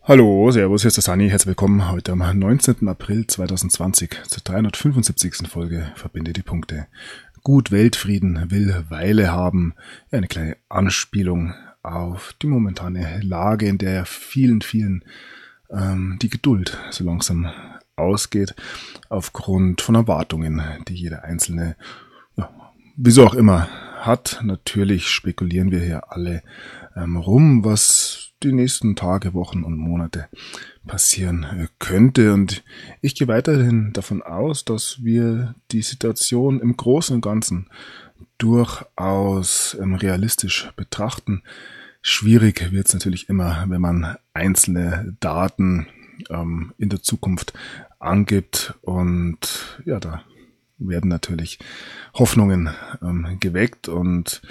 Hallo, servus, hier ist der Sunny. Herzlich willkommen heute am 19. April 2020 zur 375. Folge Verbinde die Punkte. Gut Weltfrieden will Weile haben. Ja, eine kleine Anspielung auf die momentane Lage, in der vielen die Geduld so langsam ausgeht, aufgrund von Erwartungen, die jeder Einzelne, wieso auch immer, hat. Natürlich spekulieren wir hier alle rum, was die nächsten Tage, Wochen und Monate passieren könnte. Und ich gehe weiterhin davon aus, dass wir die Situation im Großen und Ganzen durchaus realistisch betrachten. Schwierig wird es natürlich immer, wenn man einzelne Daten in der Zukunft angibt. Und ja, da werden natürlich Hoffnungen geweckt. Und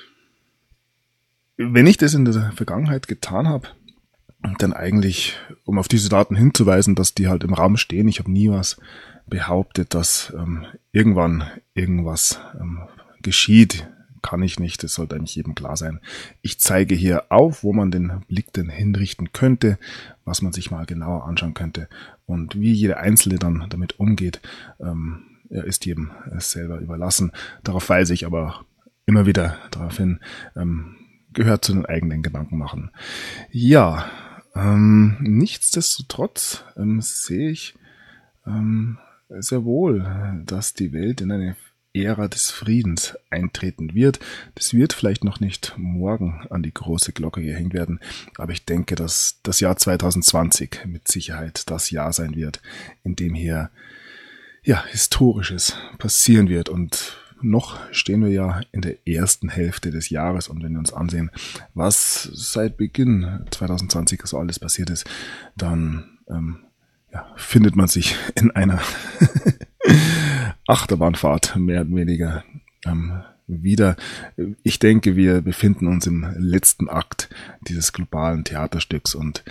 wenn ich das in der Vergangenheit getan habe, dann eigentlich, um auf diese Daten hinzuweisen, dass die halt im Raum stehen, ich habe nie was behauptet, dass irgendwann irgendwas geschieht, kann ich nicht, das sollte eigentlich jedem klar sein. Ich zeige hier auf, wo man den Blick denn hinrichten könnte, was man sich mal genauer anschauen könnte und wie jeder Einzelne dann damit umgeht, ist jedem selber überlassen. Darauf weise ich aber immer wieder darauf hin, gehört zu den eigenen Gedanken machen. Ja, nichtsdestotrotz sehe ich sehr wohl, dass die Welt in eine Ära des Friedens eintreten wird. Das wird vielleicht noch nicht morgen an die große Glocke gehängt werden, aber ich denke, dass das Jahr 2020 mit Sicherheit das Jahr sein wird, in dem hier Historisches passieren wird. Und noch stehen wir ja in der ersten Hälfte des Jahres, und wenn wir uns ansehen, was seit Beginn 2020 so alles passiert ist, dann findet man sich in einer Achterbahnfahrt mehr oder weniger wieder. Ich denke, wir befinden uns im letzten Akt dieses globalen Theaterstücks und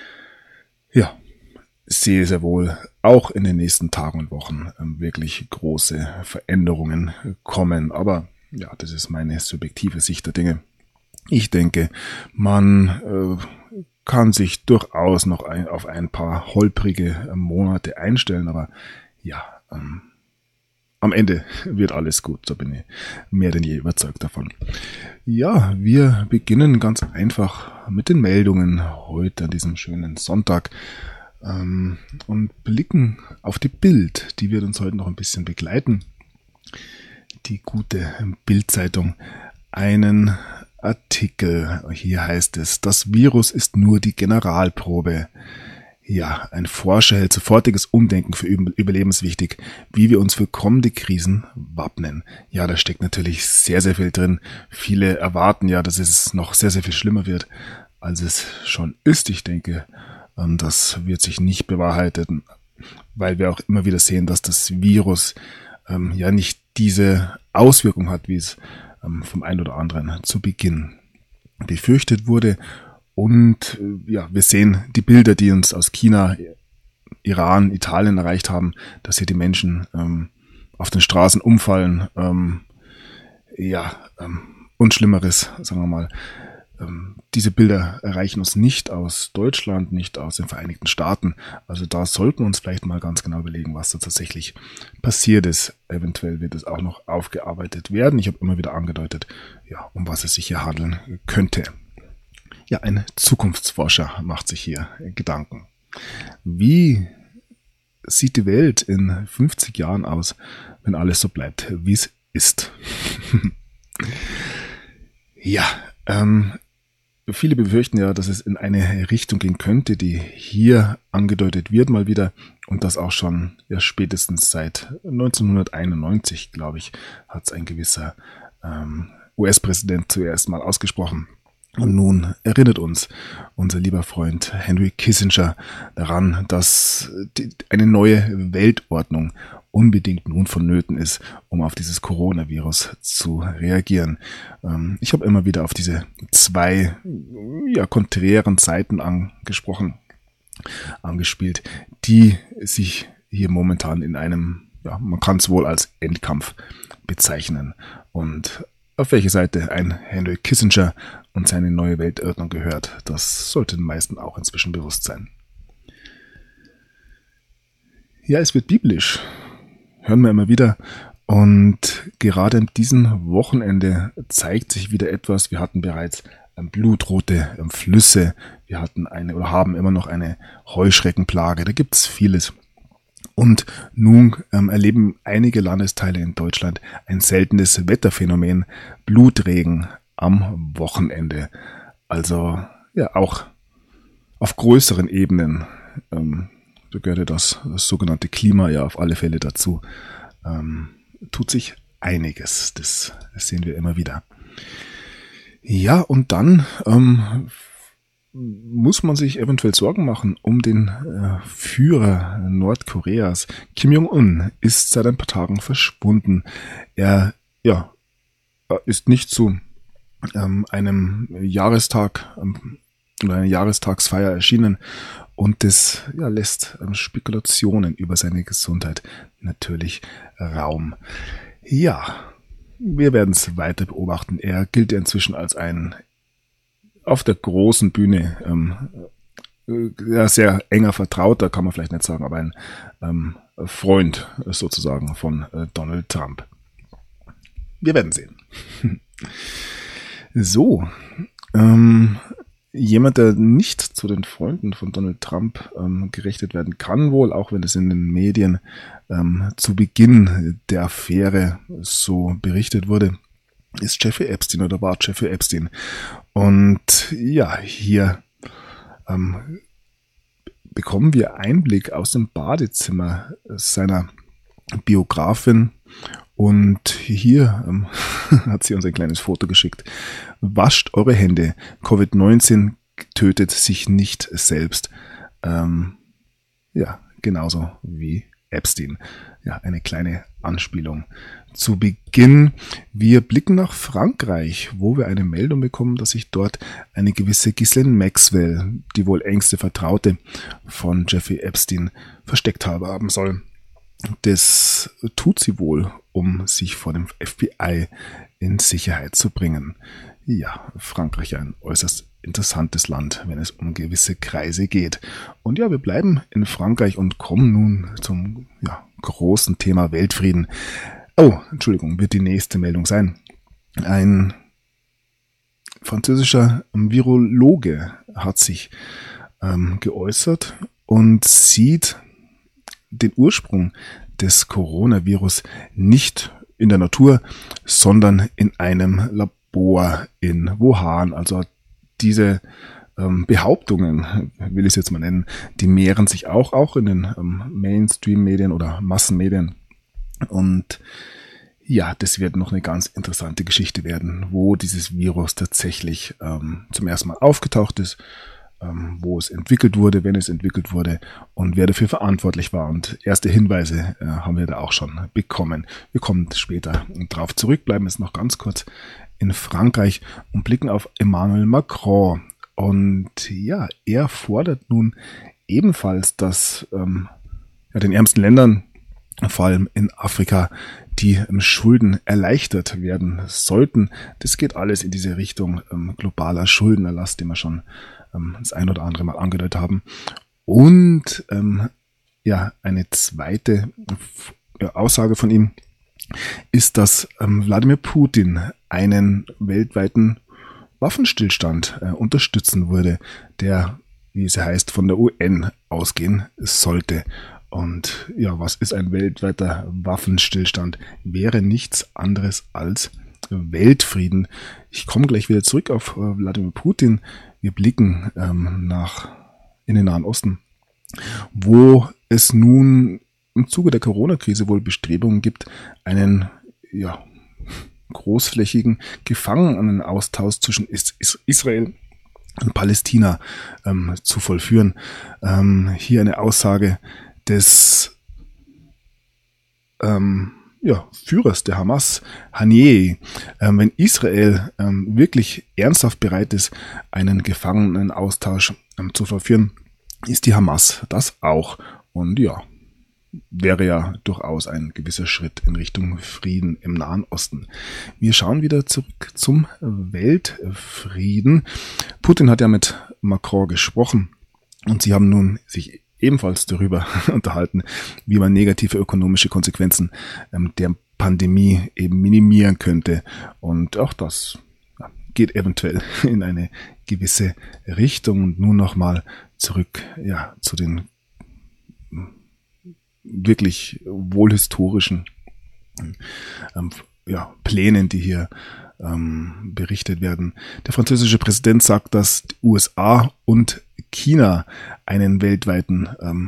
sehe sehr wohl auch in den nächsten Tagen und Wochen wirklich große Veränderungen kommen. Aber ja, das ist meine subjektive Sicht der Dinge. Ich denke, man kann sich durchaus noch auf ein paar holprige Monate einstellen, aber am Ende wird alles gut, da bin ich mehr denn je überzeugt davon. Ja, wir beginnen ganz einfach mit den Meldungen heute an diesem schönen Sonntag und blicken auf die Bild. Die wird uns heute noch ein bisschen begleiten. Die gute Bild-Zeitung. Einen Artikel, hier heißt es, das Virus ist nur die Generalprobe. Ja, ein Forscher hält sofortiges Umdenken für überlebenswichtig, wie wir uns für kommende Krisen wappnen. Ja, da steckt natürlich sehr viel drin. Viele erwarten ja, dass es noch sehr viel schlimmer wird, als es schon ist. Ich denke, das wird sich nicht bewahrheiten, weil wir auch immer wieder sehen, dass das Virus nicht diese Auswirkung hat, wie es vom einen oder anderen zu Beginn befürchtet wurde. Und wir sehen die Bilder, die uns aus China, Iran, Italien erreicht haben, dass hier die Menschen auf den Straßen umfallen. Und Schlimmeres, sagen wir mal. Diese Bilder erreichen uns nicht aus Deutschland, nicht aus den Vereinigten Staaten. Also da sollten wir uns vielleicht mal ganz genau überlegen, was da tatsächlich passiert ist. Eventuell wird es auch noch aufgearbeitet werden. Ich habe immer wieder angedeutet, um was es sich hier handeln könnte. Ja, ein Zukunftsforscher macht sich hier Gedanken. Wie sieht die Welt in 50 Jahren aus, wenn alles so bleibt, wie es ist? Viele befürchten ja, dass es in eine Richtung gehen könnte, die hier angedeutet wird mal wieder, und das auch schon spätestens seit 1991, glaube ich, hat es ein gewisser US-Präsident zuerst mal ausgesprochen. Und nun erinnert uns unser lieber Freund Henry Kissinger daran, dass eine neue Weltordnung unbedingt nun vonnöten ist, um auf dieses Coronavirus zu reagieren. Ich habe immer wieder auf diese zwei konträren Seiten angespielt, die sich hier momentan in einem, man kann es wohl als Endkampf bezeichnen. Und auf welche Seite ein Henry Kissinger und seine neue Weltordnung gehört. Das sollte den meisten auch inzwischen bewusst sein. Ja, es wird biblisch. Hören wir immer wieder. Und gerade an diesem Wochenende zeigt sich wieder etwas. Wir hatten bereits blutrote Flüsse. Wir hatten haben immer noch eine Heuschreckenplage. Da gibt es vieles. Und nun erleben einige Landesteile in Deutschland ein seltenes Wetterphänomen, Blutregen am Wochenende. Also ja, auch auf größeren Ebenen, da gehört ja das sogenannte Klima ja auf alle Fälle dazu, tut sich einiges. Das sehen wir immer wieder. Ja, und dann muss man sich eventuell Sorgen machen um den Führer Nordkoreas. Kim Jong-un ist seit ein paar Tagen verschwunden. Er ist nicht zu einem Jahrestag oder einer Jahrestagsfeier erschienen und das lässt Spekulationen über seine Gesundheit natürlich Raum. Ja, wir werden es weiter beobachten. Er gilt ja inzwischen als ein auf der großen Bühne sehr enger Vertrauter, kann man vielleicht nicht sagen, aber ein Freund sozusagen von Donald Trump. Wir werden sehen. So, jemand, der nicht zu den Freunden von Donald Trump gerechnet werden kann, wohl, auch wenn es in den Medien zu Beginn der Affäre so berichtet wurde, ist Jeffrey Epstein oder war Jeffrey Epstein. Und ja, hier bekommen wir Einblick aus dem Badezimmer seiner Biografin. Und hier hat sie uns ein kleines Foto geschickt. Wascht eure Hände. Covid-19 tötet sich nicht selbst. Genauso wie Epstein. Ja, eine kleine Anspielung. Zu Beginn, wir blicken nach Frankreich, wo wir eine Meldung bekommen, dass sich dort eine gewisse Ghislaine Maxwell, die wohl engste Vertraute von Jeffrey Epstein, versteckt haben soll. Das tut sie wohl, um sich vor dem FBI in Sicherheit zu bringen. Ja, Frankreich ein äußerst interessantes Land, wenn es um gewisse Kreise geht. Und ja, wir bleiben in Frankreich und kommen nun zum großen Thema Weltfrieden. Oh, Entschuldigung, wird die nächste Meldung sein. Ein französischer Virologe hat sich geäußert und sieht den Ursprung des Coronavirus nicht in der Natur, sondern in einem Labor in Wuhan. Also diese Behauptungen, will ich es jetzt mal nennen, die mehren sich auch in den Mainstream-Medien oder Massenmedien. Und ja, das wird noch eine ganz interessante Geschichte werden, wo dieses Virus tatsächlich zum ersten Mal aufgetaucht ist, wo es entwickelt wurde, wenn es entwickelt wurde und wer dafür verantwortlich war. Und erste Hinweise haben wir da auch schon bekommen. Wir kommen später drauf zurück, bleiben jetzt noch ganz kurz in Frankreich und blicken auf Emmanuel Macron. Und ja, er fordert nun ebenfalls, dass den ärmsten Ländern, vor allem in Afrika, die Schulden erleichtert werden sollten. Das geht alles in diese Richtung globaler Schuldenerlass, den wir schon das ein oder andere Mal angedeutet haben. Und eine zweite Aussage von ihm ist, dass Wladimir Putin einen weltweiten Waffenstillstand unterstützen würde, der, wie es heißt, von der UN ausgehen sollte. Und ja, was ist ein weltweiter Waffenstillstand? Wäre nichts anderes als Weltfrieden. Ich komme gleich wieder zurück auf Wladimir Putin. Wir blicken in den Nahen Osten, wo es nun im Zuge der Corona-Krise wohl Bestrebungen gibt, einen großflächigen Gefangenenaustausch zwischen Israel und Palästina zu vollführen. Hier eine Aussage des Führers der Hamas, Haniyeh. Wenn Israel wirklich ernsthaft bereit ist, einen Gefangenenaustausch zu vollführen, ist die Hamas das auch. Und ja, wäre ja durchaus ein gewisser Schritt in Richtung Frieden im Nahen Osten. Wir schauen wieder zurück zum Weltfrieden. Putin hat ja mit Macron gesprochen und sie haben nun sich ebenfalls darüber unterhalten, wie man negative ökonomische Konsequenzen der Pandemie eben minimieren könnte. Und auch das geht eventuell in eine gewisse Richtung. Und nun nochmal zurück zu den wirklich wohlhistorischen Plänen, die hier berichtet werden. Der französische Präsident sagt, dass die USA und China einen weltweiten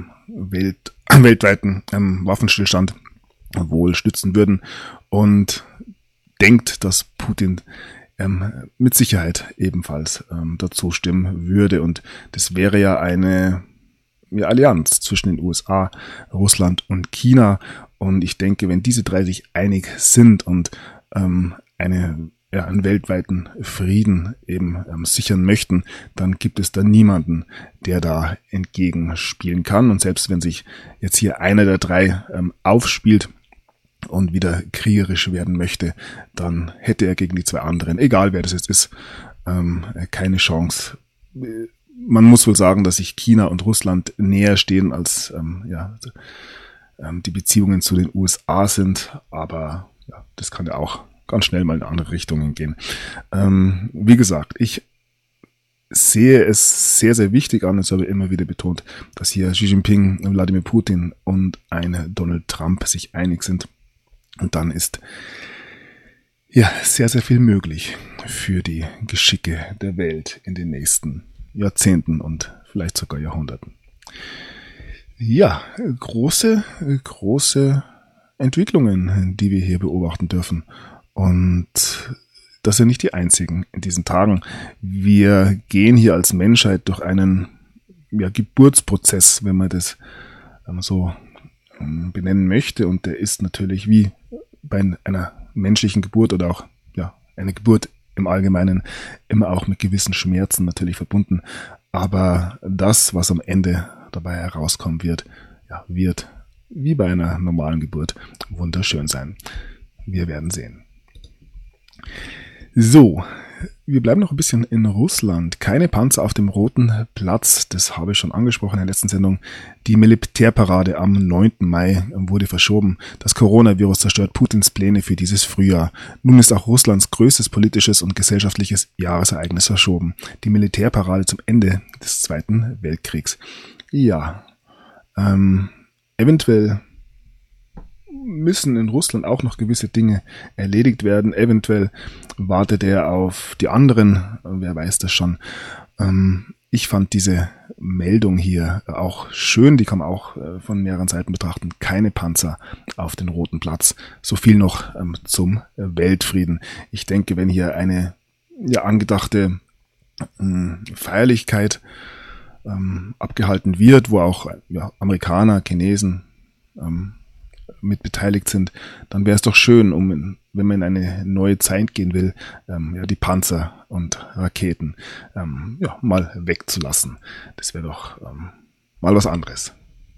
Waffenstillstand wohl stützen würden und denkt, dass Putin mit Sicherheit ebenfalls dazu stimmen würde. Und das wäre ja eine Allianz zwischen den USA, Russland und China. Und ich denke, wenn diese drei sich einig sind und einen weltweiten Frieden eben sichern möchten, dann gibt es da niemanden, der da entgegenspielen kann. Und selbst wenn sich jetzt hier einer der drei aufspielt und wieder kriegerisch werden möchte, dann hätte er gegen die zwei anderen, egal wer das jetzt ist, keine Chance. Man muss wohl sagen, dass sich China und Russland näher stehen als die Beziehungen zu den USA sind, aber das kann ja auch ganz schnell mal in andere Richtungen gehen. Wie gesagt, ich sehe es sehr, sehr wichtig an, es habe immer wieder betont, dass hier Xi Jinping, Wladimir Putin und ein Donald Trump sich einig sind. Und dann ist sehr, sehr viel möglich für die Geschicke der Welt in den nächsten Jahrzehnten und vielleicht sogar Jahrhunderten. Ja, große Entwicklungen, die wir hier beobachten dürfen. Und das sind nicht die einzigen in diesen Tagen. Wir gehen hier als Menschheit durch einen Geburtsprozess, wenn man das so benennen möchte. Und der ist natürlich wie bei einer menschlichen Geburt oder auch eine Geburt im Allgemeinen immer auch mit gewissen Schmerzen natürlich verbunden. Aber das, was am Ende dabei herauskommen wird, wird wie bei einer normalen Geburt wunderschön sein. Wir werden sehen. So, wir bleiben noch ein bisschen in Russland. Keine Panzer auf dem Roten Platz, das habe ich schon angesprochen in der letzten Sendung. Die Militärparade am 9. Mai wurde verschoben. Das Coronavirus zerstört Putins Pläne für dieses Frühjahr. Nun ist auch Russlands größtes politisches und gesellschaftliches Jahresereignis verschoben. Die Militärparade zum Ende des Zweiten Weltkriegs. Eventuell müssen in Russland auch noch gewisse Dinge erledigt werden. Eventuell wartet er auf die anderen, wer weiß das schon. Ich fand diese Meldung hier auch schön, die kann man auch von mehreren Seiten betrachten. Keine Panzer auf den Roten Platz. So viel noch zum Weltfrieden. Ich denke, wenn hier eine angedachte Feierlichkeit abgehalten wird, wo auch Amerikaner, Chinesen mit beteiligt sind, dann wäre es doch schön, wenn man in eine neue Zeit gehen will, die Panzer und Raketen mal wegzulassen. Das wäre doch mal was anderes.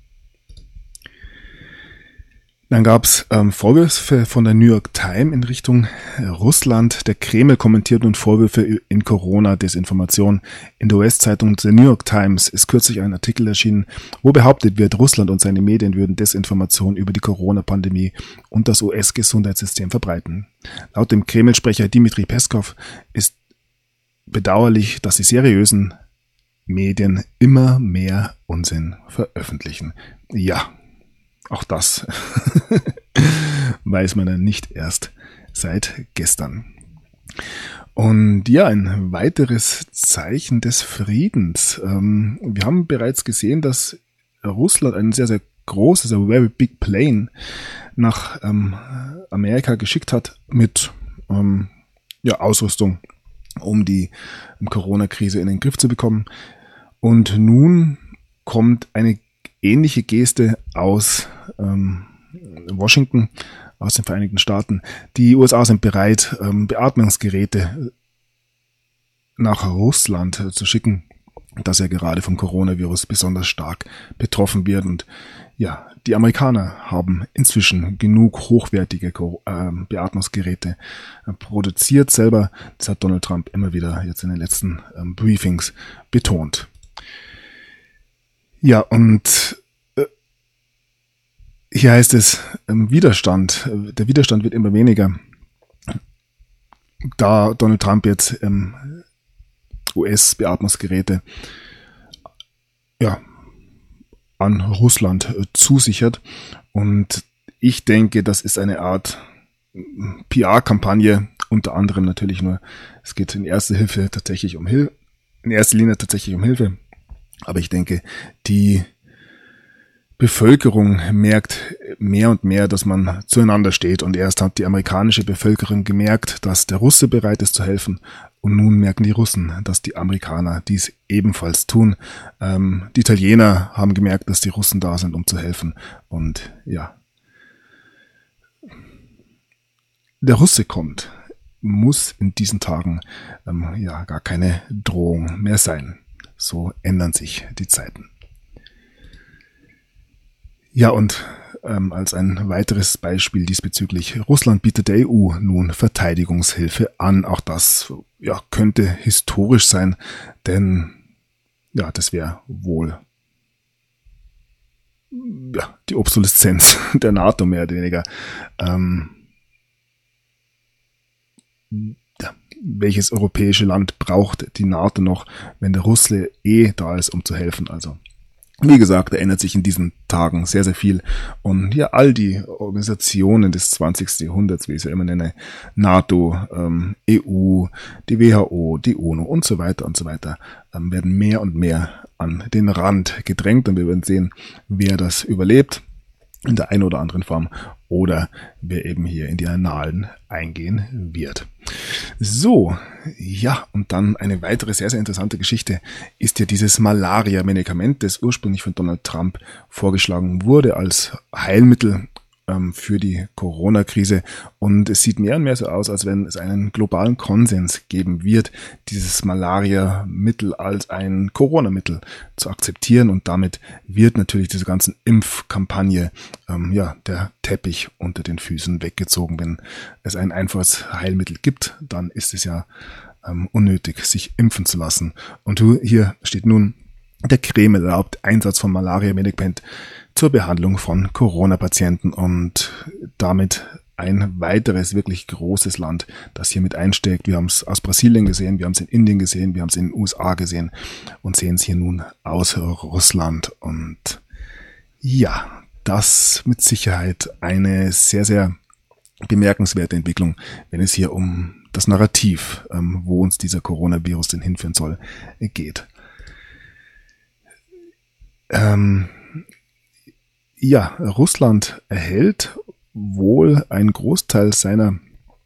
Dann gab es Vorwürfe von der New York Times in Richtung Russland. Der Kreml kommentiert nun Vorwürfe in Corona-Desinformation. In der US-Zeitung The New York Times ist kürzlich ein Artikel erschienen, wo behauptet wird, Russland und seine Medien würden Desinformation über die Corona-Pandemie und das US-Gesundheitssystem verbreiten. Laut dem Kreml-Sprecher Dmitri Peskov ist bedauerlich, dass die seriösen Medien immer mehr Unsinn veröffentlichen. Ja, auch das weiß man dann nicht erst seit gestern. Und ein weiteres Zeichen des Friedens. Wir haben bereits gesehen, dass Russland ein sehr, sehr großes, a very big plane nach Amerika geschickt hat mit Ausrüstung, um die Corona-Krise in den Griff zu bekommen. Und nun kommt eine ähnliche Geste aus Washington, aus den Vereinigten Staaten. Die USA sind bereit, Beatmungsgeräte nach Russland zu schicken, das ja gerade vom Coronavirus besonders stark betroffen wird. Und die Amerikaner haben inzwischen genug hochwertige Beatmungsgeräte produziert selber. Das hat Donald Trump immer wieder jetzt in den letzten Briefings betont. Ja, und hier heißt es Widerstand. Der Widerstand wird immer weniger, da Donald Trump jetzt US-Beatmungsgeräte an Russland zusichert. Und ich denke, das ist eine Art PR-Kampagne, unter anderem natürlich nur. Es geht in erster Linie tatsächlich um Hilfe. Aber ich denke, die Bevölkerung merkt mehr und mehr, dass man zueinander steht. Und erst hat die amerikanische Bevölkerung gemerkt, dass der Russe bereit ist zu helfen. Und nun merken die Russen, dass die Amerikaner dies ebenfalls tun. Die Italiener haben gemerkt, dass die Russen da sind, um zu helfen. Und ja, der Russe kommt, muss in diesen Tagen gar keine Drohung mehr sein. So ändern sich die Zeiten. Ja, und als ein weiteres Beispiel diesbezüglich, Russland bietet der EU nun Verteidigungshilfe an. Auch das könnte historisch sein, denn das wäre wohl die Obsoleszenz der NATO mehr oder weniger. Welches europäische Land braucht die NATO noch, wenn der Russe da ist, um zu helfen? Also wie gesagt, da ändert sich in diesen Tagen sehr, sehr viel. Und all die Organisationen des 20. Jahrhunderts, wie ich es ja immer nenne, NATO, EU, die WHO, die UNO und so weiter, werden mehr und mehr an den Rand gedrängt. Und wir werden sehen, wer das überlebt in der einen oder anderen Form oder wer eben hier in die Annalen eingehen wird. So, und dann eine weitere sehr, sehr interessante Geschichte ist ja dieses Malaria-Medikament, das ursprünglich von Donald Trump vorgeschlagen wurde als Heilmittel für die Corona-Krise. Und es sieht mehr und mehr so aus, als wenn es einen globalen Konsens geben wird, dieses Malaria-Mittel als ein Corona-Mittel zu akzeptieren. Und damit wird natürlich diese ganzen Impfkampagne, der Teppich unter den Füßen weggezogen. Wenn es ein einfaches Heilmittel gibt, dann ist es ja unnötig, sich impfen zu lassen. Und hier steht nun, der Kreml erlaubt Einsatz von Malaria-Medikament zur Behandlung von Corona-Patienten und damit ein weiteres wirklich großes Land, das hier mit einsteckt. Wir haben es aus Brasilien gesehen, wir haben es in Indien gesehen, wir haben es in den USA gesehen und sehen es hier nun aus Russland. Und das mit Sicherheit eine sehr, sehr bemerkenswerte Entwicklung, wenn es hier um das Narrativ, wo uns dieser Coronavirus denn hinführen soll, geht. Russland erhält wohl einen Großteil seiner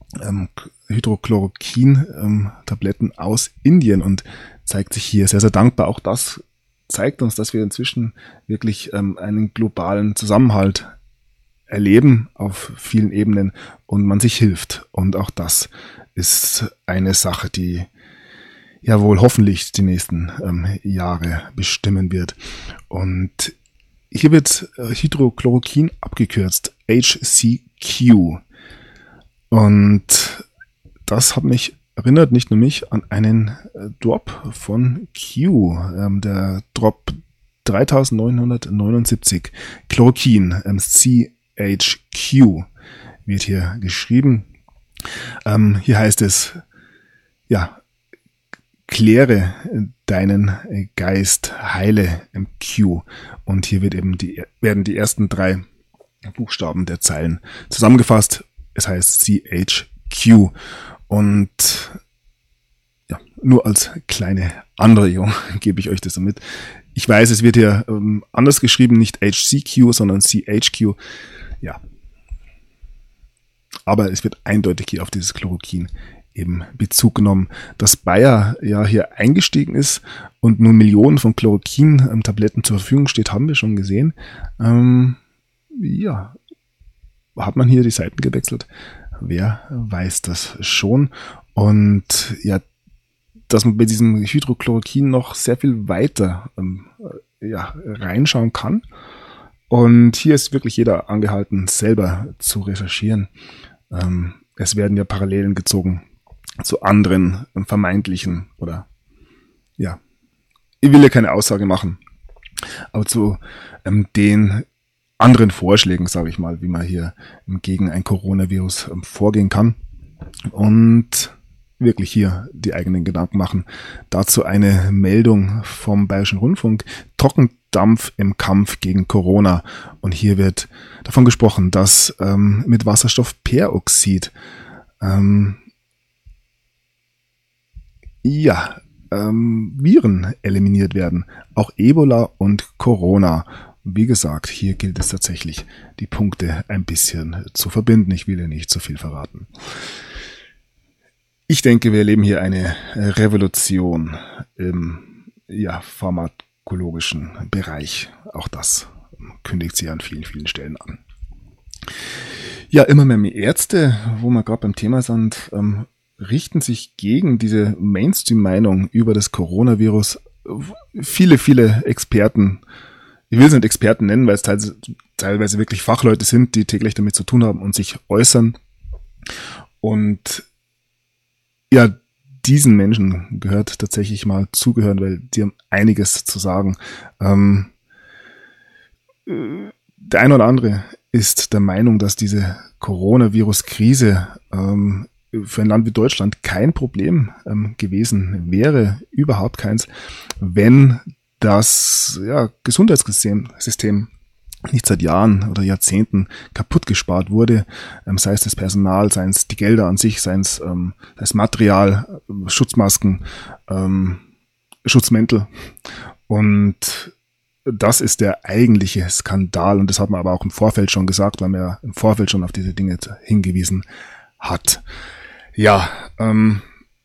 Hydrochloroquin-Tabletten aus Indien und zeigt sich hier sehr, sehr dankbar. Auch das zeigt uns, dass wir inzwischen wirklich einen globalen Zusammenhalt erleben auf vielen Ebenen und man sich hilft. Und auch das ist eine Sache, die wohl hoffentlich die nächsten Jahre bestimmen wird. Und hier wird Hydrochloroquin abgekürzt, HCQ. Und das hat mich erinnert, nicht nur mich, an einen Drop von Q, der Drop 3979, Chloroquin, CHQ wird hier geschrieben. Hier heißt es, kläre deinen Geist, heile Q. Und hier werden die ersten 3 Buchstaben der Zeilen zusammengefasst. Es heißt CHQ. Und nur als kleine Anregung gebe ich euch das so mit. Ich weiß, es wird hier anders geschrieben, nicht HCQ, sondern CHQ. Aber es wird eindeutig hier auf dieses Chloroquin eben Bezug genommen, dass Bayer hier eingestiegen ist und nun Millionen von Chloroquin-Tabletten zur Verfügung steht, haben wir schon gesehen. Hat man hier die Seiten gewechselt? Wer weiß das schon? Und dass man bei diesem Hydrochloroquin noch sehr viel weiter reinschauen kann. Und hier ist wirklich jeder angehalten, selber zu recherchieren. Es werden ja Parallelen gezogen zu anderen vermeintlichen oder ja, ich will ja keine Aussage machen, aber zu den anderen Vorschlägen, sage ich mal, wie man hier gegen ein Coronavirus vorgehen kann und wirklich hier die eigenen Gedanken machen. Dazu eine Meldung vom Bayerischen Rundfunk: Trockendampf im Kampf gegen Corona. Und hier wird davon gesprochen, dass mit Wasserstoffperoxid Viren eliminiert werden. Auch Ebola und Corona. Wie gesagt, hier gilt es tatsächlich, die Punkte ein bisschen zu verbinden. Ich will ja nicht zu viel verraten. Ich denke, wir erleben hier eine Revolution im pharmakologischen Bereich. Auch das kündigt sich an vielen, vielen Stellen an. Ja, immer mehr Ärzte, wo wir gerade beim Thema sind, richten sich gegen diese Mainstream-Meinung über das Coronavirus. Viele, viele Experten, ich will es nicht Experten nennen, weil es teilweise wirklich Fachleute sind, die täglich damit zu tun haben und sich äußern. Und ja, diesen Menschen gehört tatsächlich mal zugehören, weil die haben einiges zu sagen. Der eine oder andere ist der Meinung, dass diese Coronavirus-Krise für ein Land wie Deutschland kein Problem gewesen wäre, überhaupt keins, wenn das Gesundheitssystem nicht seit Jahren oder Jahrzehnten kaputt gespart wurde, sei es das Personal, seien es die Gelder an sich, seien es das Material, Schutzmasken, Schutzmäntel. Und das ist der eigentliche Skandal, und das hat man aber auch im Vorfeld schon gesagt, weil man ja im Vorfeld schon auf diese Dinge hingewiesen hat. Ja, nun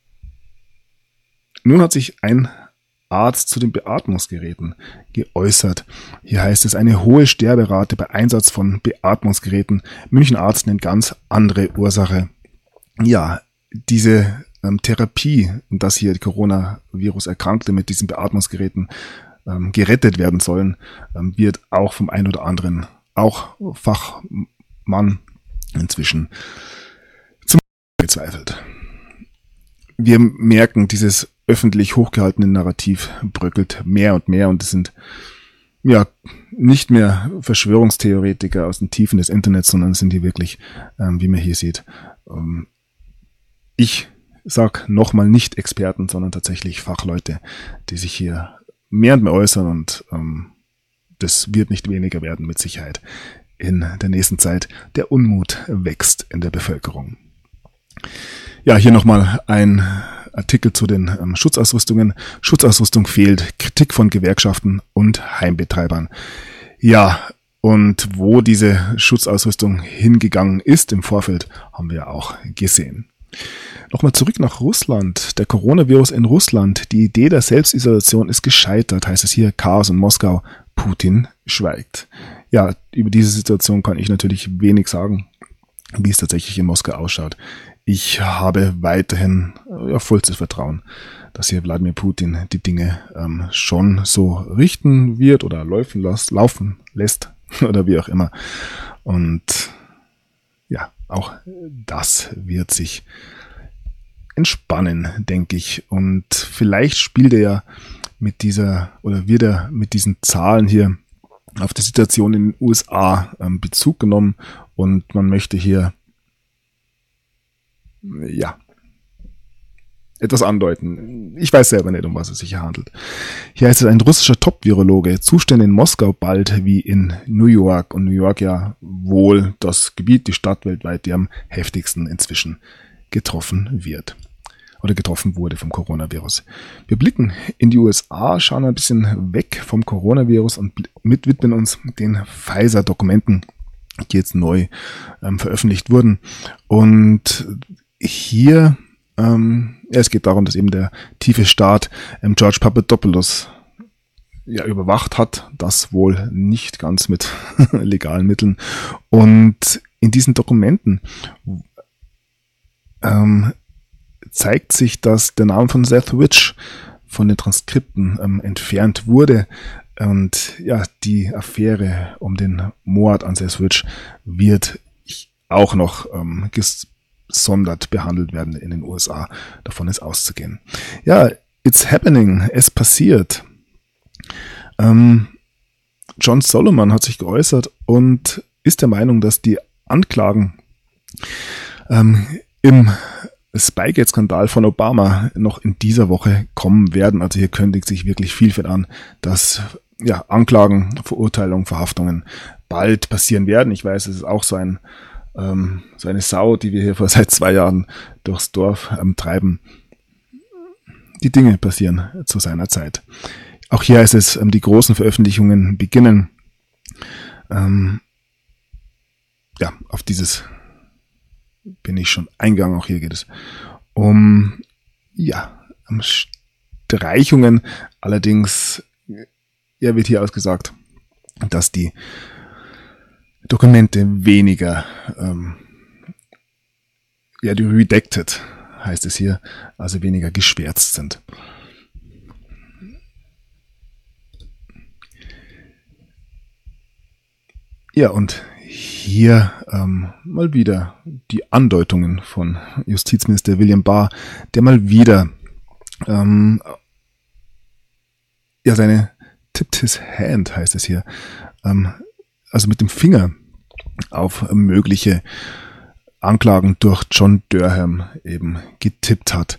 hat sich ein Arzt zu den Beatmungsgeräten geäußert. Hier heißt es: eine hohe Sterberate bei Einsatz von Beatmungsgeräten. München Arzt nennt ganz andere Ursache. Ja, diese Therapie, dass hier Coronavirus Erkrankte mit diesen Beatmungsgeräten gerettet werden sollen, wird auch vom einen oder anderen, auch Fachmann inzwischen, zum bezweifelt. Wir merken, dieses öffentlich hochgehaltene Narrativ bröckelt mehr und mehr, und es sind ja nicht mehr Verschwörungstheoretiker aus den Tiefen des Internets, sondern es sind die wirklich, wie man hier sieht, ich sag nochmal nicht Experten, sondern tatsächlich Fachleute, die sich hier mehr und mehr äußern, und das wird nicht weniger werden mit Sicherheit in der nächsten Zeit. Der Unmut wächst in der Bevölkerung. Ja, hier nochmal ein Artikel zu den Schutzausrüstungen. Schutzausrüstung fehlt, Kritik von Gewerkschaften und Heimbetreibern. Ja, und wo diese Schutzausrüstung hingegangen ist im Vorfeld, haben wir auch gesehen. Nochmal zurück nach Russland. Der Coronavirus in Russland. Die Idee der Selbstisolation ist gescheitert, heißt es hier. Chaos in Moskau. Putin schweigt. Ja, über diese Situation kann ich natürlich wenig sagen, wie es tatsächlich in Moskau ausschaut. Ich habe weiterhin vollstes Vertrauen, dass hier Wladimir Putin die Dinge schon so richten wird oder laufen lässt oder wie auch immer. Und ja, auch das wird sich entspannen, denke ich. Und vielleicht spielt er ja mit wird er mit diesen Zahlen hier auf die Situation in den USA Bezug genommen, und man möchte hier etwas andeuten. Ich weiß selber nicht, um was es sich hier handelt. Hier heißt es: ein russischer Top-Virologe, Zustände in Moskau bald wie in New York. Und New York ja wohl das Gebiet, die Stadt weltweit, die am heftigsten inzwischen getroffen wird oder getroffen wurde vom Coronavirus. Wir blicken in die USA, schauen ein bisschen weg vom Coronavirus und widmen uns den Pfizer-Dokumenten, die jetzt neu veröffentlicht wurden. Und hier, es geht darum, dass eben der tiefe Staat George Papadopoulos überwacht hat, das wohl nicht ganz mit legalen Mitteln. Und in diesen Dokumenten zeigt sich, dass der Name von Seth Rich von den Transkripten entfernt wurde. Und ja, die Affäre um den Mord an Saswitch wird auch noch gesondert behandelt werden in den USA. Davon ist auszugehen. Ja, it's happening. Es passiert. John Solomon hat sich geäußert und ist der Meinung, dass die Anklagen im Spygate-Skandal von Obama noch in dieser Woche kommen werden. Also hier kündigt sich wirklich viel an, dass ja, Anklagen, Verurteilungen, Verhaftungen bald passieren werden. Ich weiß, es ist auch so eine Sau, die wir hier seit 2 Jahren durchs Dorf treiben. Die Dinge passieren zu seiner Zeit. Auch hier heißt es, die großen Veröffentlichungen beginnen. Ja, auf dieses bin ich schon eingegangen. Auch hier geht es um Streichungen. Allerdings wird hier ausgesagt, dass die Dokumente weniger, die redacted heißt es hier, also weniger geschwärzt sind. Ja, und hier mal wieder die Andeutungen von Justizminister William Barr, der mal wieder seine tipped his hand, heißt es hier, also mit dem Finger auf mögliche Anklagen durch John Durham eben getippt hat.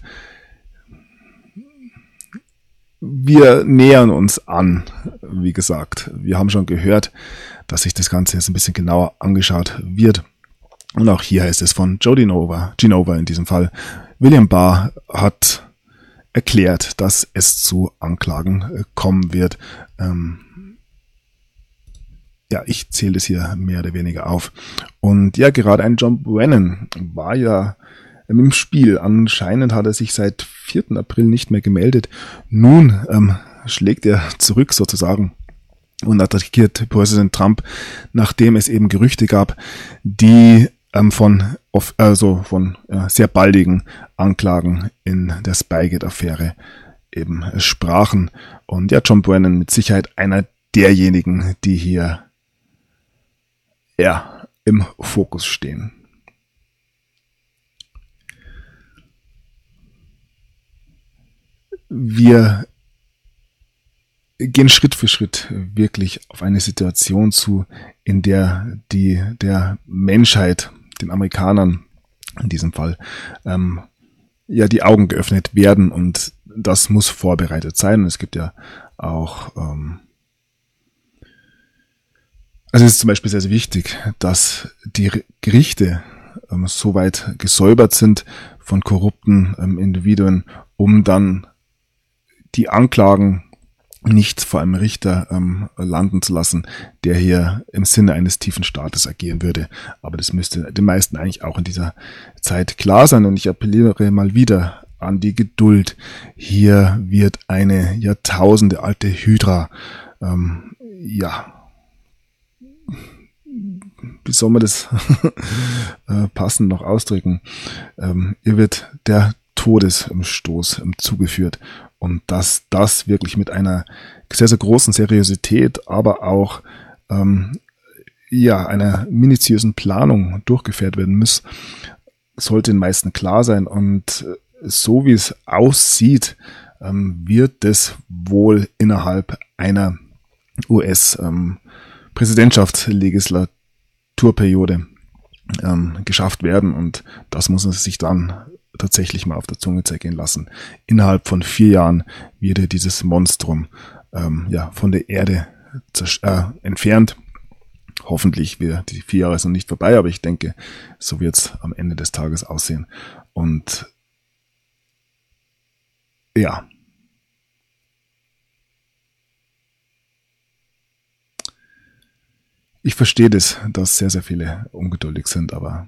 Wir nähern uns an, wie gesagt. Wir haben schon gehört, dass sich das Ganze jetzt ein bisschen genauer angeschaut wird. Und auch hier heißt es von Joe Genova in diesem Fall. William Barr hat erklärt, dass es zu Anklagen kommen wird. Ich zähle es hier mehr oder weniger auf. Und ja, gerade ein John Brennan war ja im Spiel. Anscheinend hat er sich seit 4. April nicht mehr gemeldet. Nun schlägt er zurück sozusagen und attackiert Präsident Trump, nachdem es eben Gerüchte gab, die von sehr baldigen Anklagen in der Spygate-Affäre eben sprachen. Und ja, John Brennan mit Sicherheit einer derjenigen, die hier im Fokus stehen. Wir gehen Schritt für Schritt wirklich auf eine Situation zu, in der der Menschheit, den Amerikanern in diesem Fall, die Augen geöffnet werden, und das muss vorbereitet sein. Und es gibt ja auch, es ist zum Beispiel sehr, sehr wichtig, dass die Gerichte soweit gesäubert sind von korrupten Individuen, um dann die Anklagen nicht vor einem Richter landen zu lassen, der hier im Sinne eines tiefen Staates agieren würde. Aber das müsste den meisten eigentlich auch in dieser Zeit klar sein. Und ich appelliere mal wieder an die Geduld. Hier wird eine Jahrtausende alte Hydra, wie soll man das passend noch ausdrücken? Ihr wird der Todesstoß zugeführt. Und dass das wirklich mit einer sehr, sehr großen Seriosität, aber auch einer minutiösen Planung durchgeführt werden muss, sollte den meisten klar sein. Und so wie es aussieht, wird es wohl innerhalb einer US-Präsidentschaftslegislaturperiode geschafft werden. Und das muss man sich dann tatsächlich mal auf der Zunge zergehen lassen. Innerhalb von 4 Jahren wird dieses Monstrum von der Erde entfernt. Hoffentlich wird die 4 Jahre noch nicht vorbei, aber ich denke, so wird es am Ende des Tages aussehen. Und ja, ich verstehe das, dass sehr, sehr viele ungeduldig sind, aber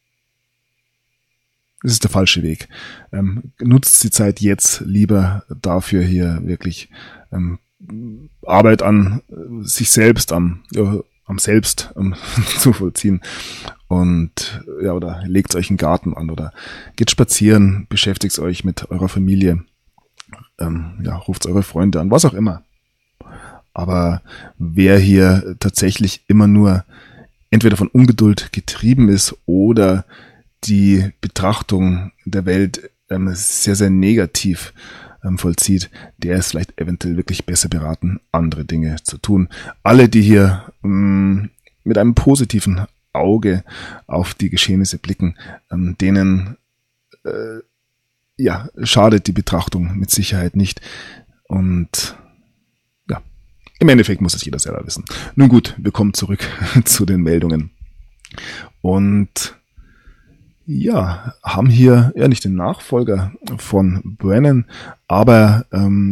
es ist der falsche Weg. Nutzt die Zeit jetzt lieber dafür, hier wirklich Arbeit an sich selbst, am Selbst zu vollziehen. Und oder legt euch einen Garten an oder geht spazieren, beschäftigt euch mit eurer Familie, ruft eure Freunde an, was auch immer. Aber wer hier tatsächlich immer nur entweder von Ungeduld getrieben ist oder die Betrachtung der Welt sehr, sehr negativ vollzieht, der ist vielleicht eventuell wirklich besser beraten, andere Dinge zu tun. Alle, die hier mit einem positiven Auge auf die Geschehnisse blicken, denen schadet die Betrachtung mit Sicherheit nicht. Und ja, im Endeffekt muss es jeder selber wissen. Nun gut, wir kommen zurück zu den Meldungen. Und ja, haben hier ja nicht den Nachfolger von Brennan, aber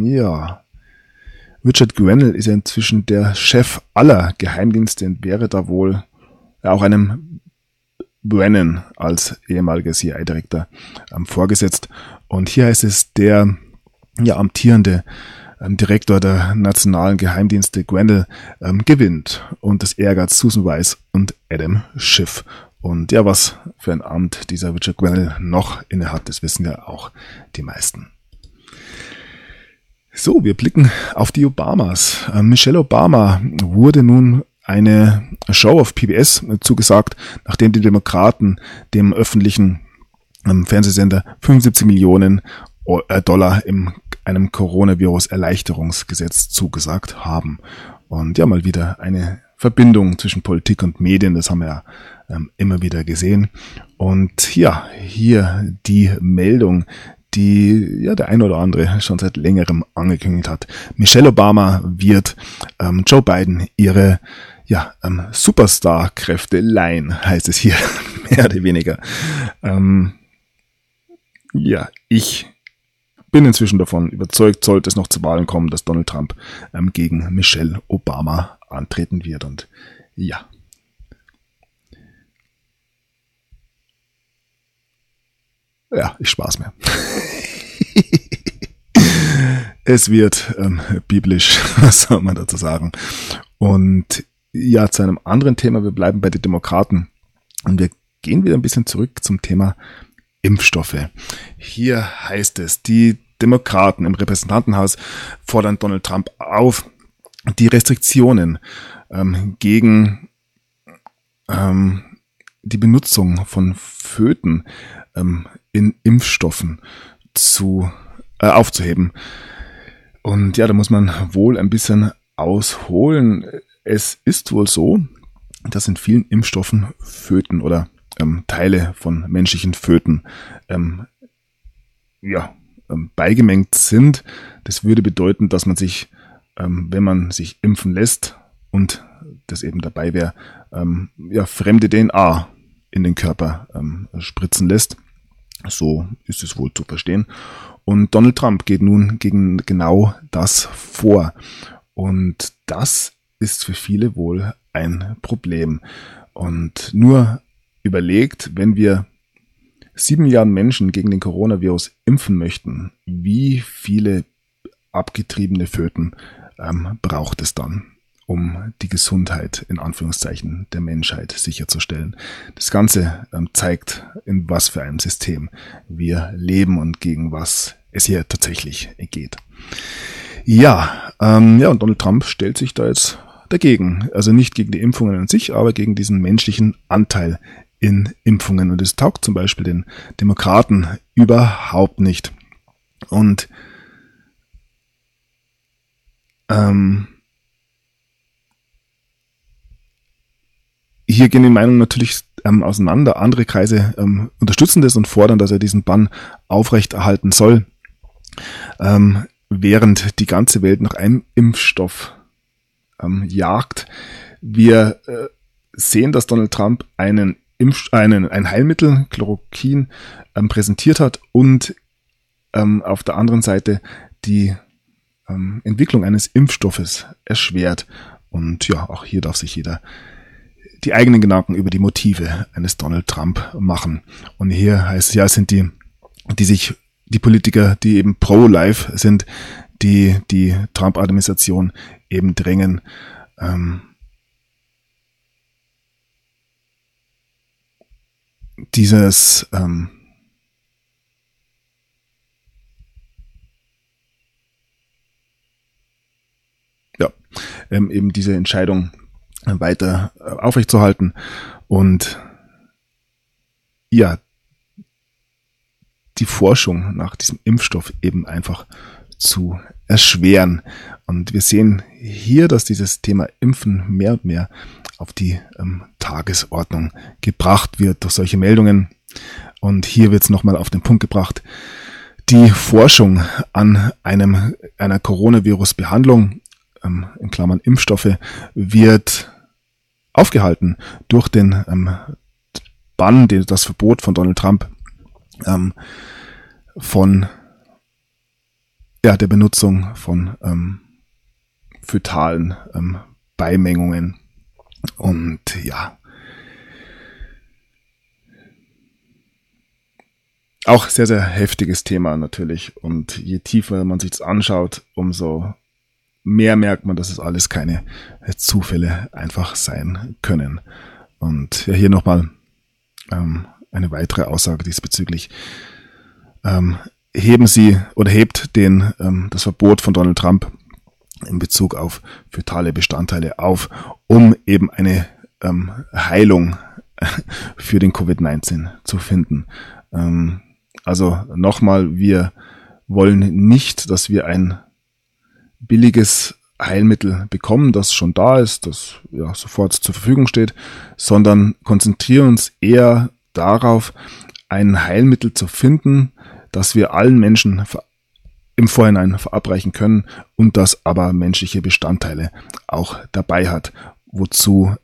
Richard Grenell ist ja inzwischen der Chef aller Geheimdienste und wäre da wohl auch einem Brennan als ehemaliger CIA-Direktor vorgesetzt. Und hier heißt es, der amtierende Direktor der nationalen Geheimdienste Grenell gewinnt und das ärgert Susan Rice und Adam Schiff. Und ja, was für ein Amt dieser Richard Grenell noch innehat, das wissen ja auch die meisten. So, wir blicken auf die Obamas. Michelle Obama wurde nun eine Show auf PBS zugesagt, nachdem die Demokraten dem öffentlichen Fernsehsender 75 Millionen Dollar in einem Coronavirus-Erleichterungsgesetz zugesagt haben. Und ja, mal wieder eine Verbindung zwischen Politik und Medien, das haben wir ja immer wieder gesehen. Und ja, hier die Meldung, die ja der ein oder andere schon seit längerem angekündigt hat. Michelle Obama wird Joe Biden ihre Superstar-Kräfte leihen, heißt es hier, mehr oder weniger. Ich bin inzwischen davon überzeugt, sollte es noch zu Wahlen kommen, dass Donald Trump gegen Michelle Obama antreten wird. Und ja. Ja, ich spaß mir. Es wird biblisch, was soll man dazu sagen. Und ja, zu einem anderen Thema, wir bleiben bei den Demokraten. Und wir gehen wieder ein bisschen zurück zum Thema Impfstoffe. Hier heißt es, die Demokraten im Repräsentantenhaus fordern Donald Trump auf, die Restriktionen gegen die Benutzung von Föten in Impfstoffen aufzuheben. Und ja, da muss man wohl ein bisschen ausholen. Es ist wohl so, dass in vielen Impfstoffen Föten oder Teile von menschlichen Föten beigemengt sind. Das würde bedeuten, dass man sich, wenn man sich impfen lässt und das eben dabei wäre, fremde DNA in den Körper spritzen lässt. So ist es wohl zu verstehen. Und Donald Trump geht nun gegen genau das vor. Und das ist für viele wohl ein Problem. Und nur überlegt, wenn wir 7 Milliarden Menschen gegen den Coronavirus impfen möchten, wie viele abgetriebene Föten braucht es dann, um die Gesundheit in Anführungszeichen der Menschheit sicherzustellen. Das Ganze zeigt, in was für einem System wir leben und gegen was es hier tatsächlich geht. Und Donald Trump stellt sich da jetzt dagegen. Also nicht gegen die Impfungen an sich, aber gegen diesen menschlichen Anteil in Impfungen. Und es taugt zum Beispiel den Demokraten überhaupt nicht. Und hier gehen die Meinungen natürlich auseinander. Andere Kreise unterstützen das und fordern, dass er diesen Bann aufrechterhalten soll, während die ganze Welt nach einem Impfstoff jagt. Wir sehen, dass Donald Trump ein Heilmittel, Chloroquin, präsentiert hat und auf der anderen Seite die Entwicklung eines Impfstoffes erschwert. Und ja, auch hier darf sich jeder die eigenen Gedanken über die Motive eines Donald Trump machen. Und hier heißt es ja, es sind die Politiker, die eben pro-life sind, die Trump-Administration eben drängen, dieses eben diese Entscheidung weiter aufrechtzuerhalten und ja, die Forschung nach diesem Impfstoff eben einfach zu erschweren. Und wir sehen hier, dass dieses Thema Impfen mehr und mehr auf die Tagesordnung gebracht wird durch solche Meldungen. Und hier wird es nochmal auf den Punkt gebracht, die Forschung an einer Coronavirus-Behandlung, in Klammern Impfstoffe, wird aufgehalten durch den Bann, das Verbot von Donald Trump von der Benutzung von fötalen Beimengungen. Und ja, auch sehr, sehr heftiges Thema natürlich. Und je tiefer man sich das anschaut, umso mehr merkt man, dass es alles keine Zufälle einfach sein können. Und ja, hier nochmal eine weitere Aussage diesbezüglich. Hebt das Verbot von Donald Trump in Bezug auf fötale Bestandteile auf, um eben eine Heilung für den Covid-19 zu finden. Also nochmal, wir wollen nicht, dass wir ein billiges Heilmittel bekommen, das schon da ist, das ja sofort zur Verfügung steht, sondern konzentrieren uns eher darauf, ein Heilmittel zu finden, das wir allen Menschen im Vorhinein verabreichen können und das aber menschliche Bestandteile auch dabei hat, wozu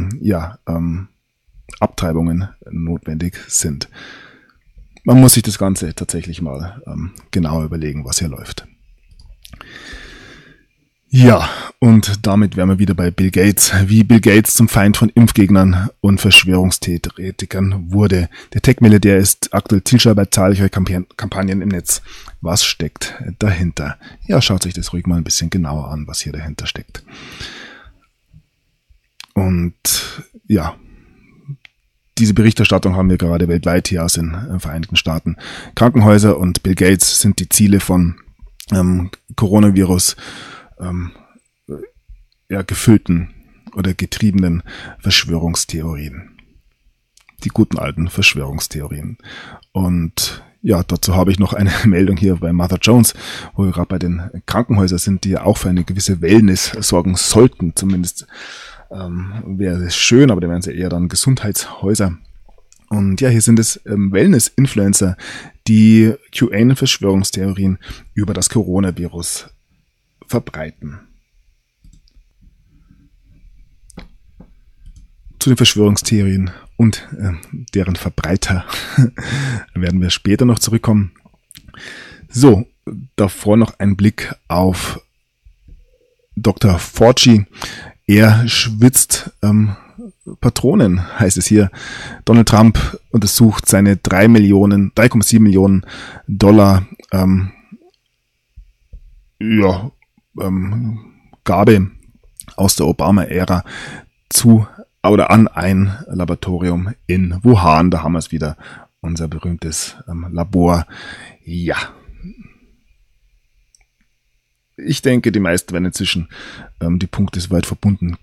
Abtreibungen notwendig sind. Man muss sich das Ganze tatsächlich mal genauer überlegen, was hier läuft. Ja, und damit wären wir wieder bei Bill Gates. Wie Bill Gates zum Feind von Impfgegnern und Verschwörungstheoretikern wurde. Der Tech-Milliardär ist aktuell Zielscheibe bei zahlreicher Kampagnen im Netz. Was steckt dahinter? Ja, schaut euch das ruhig mal ein bisschen genauer an, was hier dahinter steckt. Und ja, diese Berichterstattung haben wir gerade weltweit hier aus den Vereinigten Staaten. Krankenhäuser und Bill Gates sind die Ziele von Coronavirus gefüllten oder getriebenen Verschwörungstheorien. Die guten alten Verschwörungstheorien. Und ja, dazu habe ich noch eine Meldung hier bei Martha Jones, wo wir gerade bei den Krankenhäusern sind, die ja auch für eine gewisse Wellness sorgen sollten. Zumindest wäre es schön, aber da wären sie eher dann Gesundheitshäuser. Und ja, hier sind es Wellness-Influencer, die QAnon-Verschwörungstheorien über das Coronavirus verbreiten. Zu den Verschwörungstheorien und deren Verbreiter werden wir später noch zurückkommen. So, davor noch ein Blick auf Dr. Fauci. Er schwitzt Patronen, heißt es hier. Donald Trump untersucht seine 3,7 Millionen Dollar Gabe aus der Obama-Ära an ein Laboratorium in Wuhan. Da haben wir es wieder, unser berühmtes Labor. Ja. Ich denke, die meisten werden inzwischen die Punkte soweit verbunden,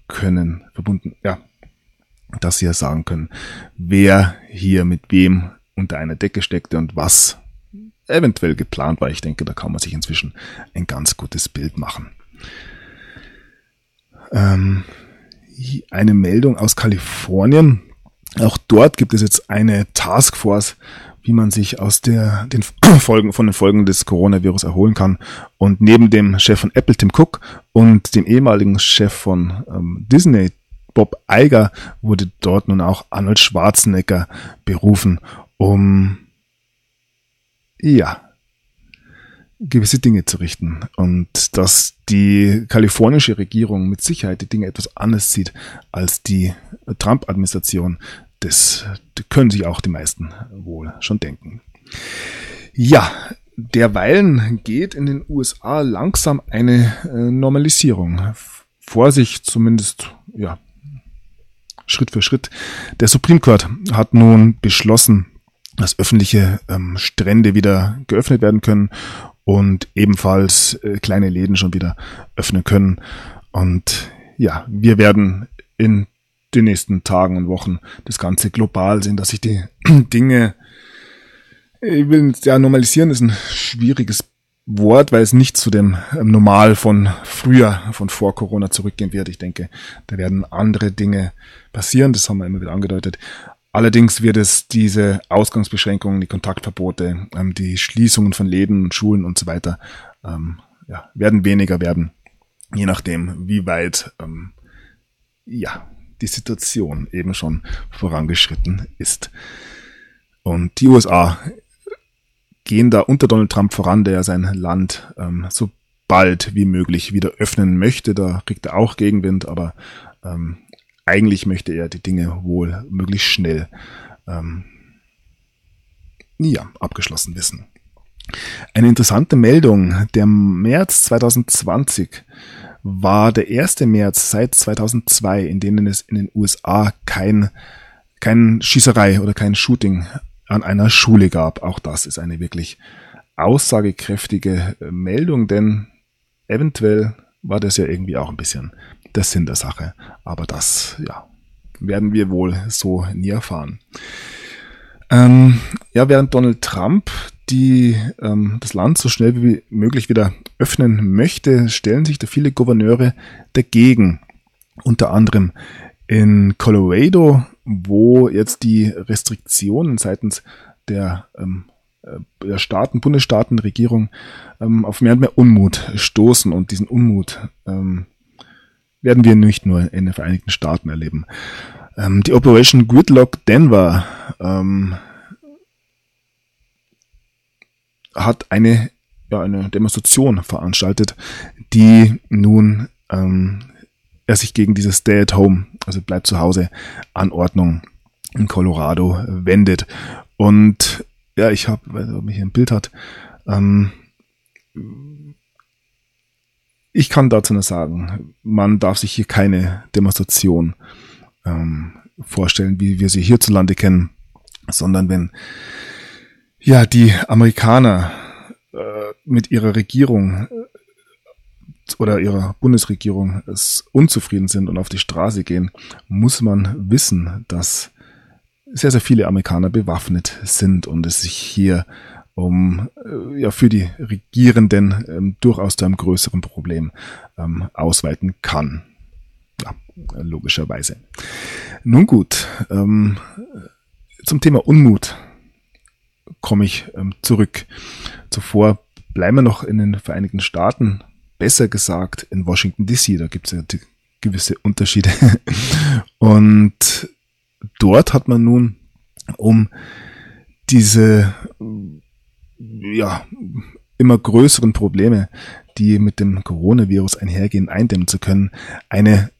dass sie ja sagen können, wer hier mit wem unter einer Decke steckte und was eventuell geplant war. Ich denke, da kann man sich inzwischen ein ganz gutes Bild machen. Eine Meldung aus Kalifornien. Auch dort gibt es jetzt eine Taskforce, wie man sich aus den Folgen des Coronavirus erholen kann. Und neben dem Chef von Apple, Tim Cook, und dem ehemaligen Chef von Disney, Bob Iger, wurde dort nun auch Arnold Schwarzenegger berufen, um gewisse Dinge zu richten. Und dass die kalifornische Regierung mit Sicherheit die Dinge etwas anders sieht als die Trump-Administration, das können sich auch die meisten wohl schon denken. Ja, derweilen geht in den USA langsam eine Normalisierung vor sich, zumindest Schritt für Schritt. Der Supreme Court hat nun beschlossen, dass öffentliche Strände wieder geöffnet werden können und ebenfalls kleine Läden schon wieder öffnen können. Und ja, wir werden in den nächsten Tagen und Wochen das Ganze global sehen, dass sich die Dinge, ich will ja, normalisieren ist ein schwieriges Wort, weil es nicht zu dem Normal von früher, von vor Corona zurückgehen wird. Ich denke, da werden andere Dinge passieren, das haben wir immer wieder angedeutet. Allerdings wird es diese Ausgangsbeschränkungen, die Kontaktverbote, die Schließungen von Läden, Schulen und so weiter, werden weniger werden, je nachdem, wie weit die Situation eben schon vorangeschritten ist. Und die USA gehen da unter Donald Trump voran, der sein Land so bald wie möglich wieder öffnen möchte. Da kriegt er auch Gegenwind, aber eigentlich möchte er die Dinge wohl möglichst schnell abgeschlossen wissen. Eine interessante Meldung, der März 2020 war der erste März seit 2002, in denen es in den USA kein Schießerei oder kein Shooting an einer Schule gab. Auch das ist eine wirklich aussagekräftige Meldung, denn eventuell war das ja irgendwie auch ein bisschen der Sinn der Sache. Aber das, werden wir wohl so nie erfahren. Während Donald Trump das Land so schnell wie möglich wieder öffnen möchte, stellen sich da viele Gouverneure dagegen. Unter anderem in Colorado, wo jetzt die Restriktionen seitens der Bundesstaatenregierung auf mehr und mehr Unmut stoßen. Und diesen Unmut werden wir nicht nur in den Vereinigten Staaten erleben. Die Operation Gridlock Denver hat eine Demonstration veranstaltet, die nun sich gegen diese Stay-at-Home, also bleib zu Hause, Anordnung in Colorado wendet. Und ich habe, weil man hier ein Bild hat, ich kann dazu nur sagen, man darf sich hier keine Demonstration vorstellen, wie wir sie hierzulande kennen, sondern wenn die Amerikaner mit ihrer Regierung oder ihrer Bundesregierung unzufrieden sind und auf die Straße gehen, muss man wissen, dass sehr, sehr viele Amerikaner bewaffnet sind und es sich hier für die Regierenden durchaus zu einem größeren Problem ausweiten kann. Ja, logischerweise. Nun gut, zum Thema Unmut komme ich zurück. Zuvor bleiben wir noch in den Vereinigten Staaten, besser gesagt in Washington DC, da gibt es ja gewisse Unterschiede. Und dort hat man nun, um diese immer größeren Probleme, die mit dem Coronavirus einhergehen, eindämmen zu können, eine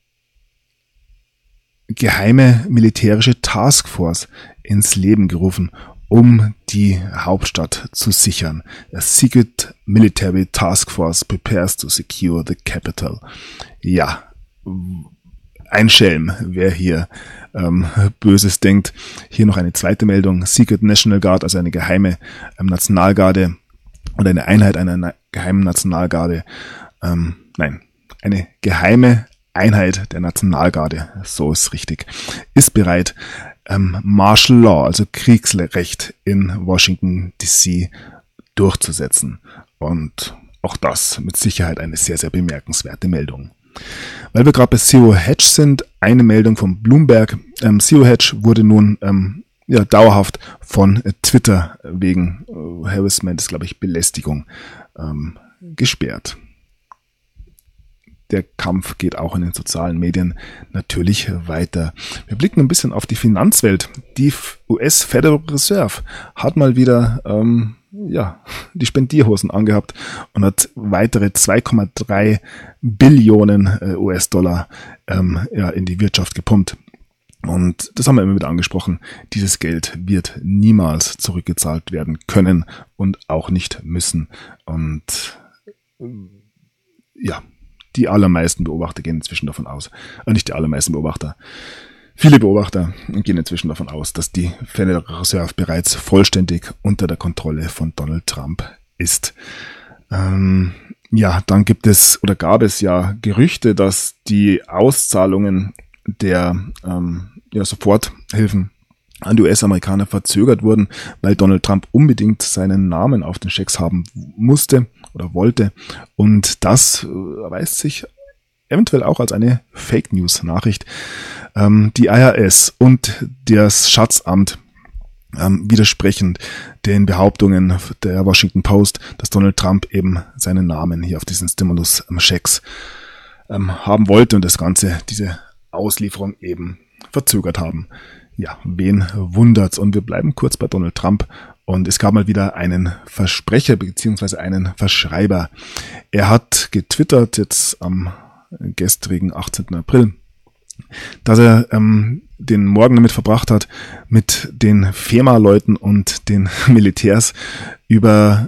geheime militärische Taskforce ins Leben gerufen, um die Hauptstadt zu sichern. A Secret Military Task Force prepares to secure the capital. Ja, ein Schelm, wer hier Böses denkt. Hier noch eine zweite Meldung. Secret National Guard, also eine geheime Nationalgarde oder eine Einheit einer geheimen Nationalgarde. Eine geheime Einheit der Nationalgarde, so ist richtig, ist bereit, Martial Law, also Kriegsrecht in Washington DC durchzusetzen. Und auch das mit Sicherheit eine sehr, sehr bemerkenswerte Meldung. Weil wir gerade bei Zero Hedge sind, eine Meldung von Bloomberg. Zero Hedge wurde nun dauerhaft von Twitter wegen Harassment, ist glaube ich Belästigung, gesperrt. Der Kampf geht auch in den sozialen Medien natürlich weiter. Wir blicken ein bisschen auf die Finanzwelt. Die US Federal Reserve hat mal wieder die Spendierhosen angehabt und hat weitere 2,3 Billionen US-Dollar in die Wirtschaft gepumpt. Und das haben wir immer wieder angesprochen. Dieses Geld wird niemals zurückgezahlt werden können und auch nicht müssen. Und die allermeisten Beobachter gehen inzwischen davon aus, nicht die allermeisten Beobachter, viele Beobachter gehen inzwischen davon aus, dass die Federal Reserve bereits vollständig unter der Kontrolle von Donald Trump ist. Ja, dann gab es ja Gerüchte, dass die Auszahlungen der Soforthilfen an die US-Amerikaner verzögert wurden, weil Donald Trump unbedingt seinen Namen auf den Schecks haben musste oder wollte. Und das erweist sich eventuell auch als eine Fake-News-Nachricht. Die IRS und das Schatzamt widersprechen den Behauptungen der Washington Post, dass Donald Trump eben seinen Namen hier auf diesen Stimulus-Schecks haben wollte und das Ganze, diese Auslieferung eben verzögert haben. Ja, wen wundert's? Und wir bleiben kurz bei Donald Trump. Und es gab mal wieder einen Versprecher bzw. einen Verschreiber. Er hat getwittert jetzt am gestrigen 18. April, dass er den Morgen damit verbracht hat, mit den FEMA-Leuten und den Militärs über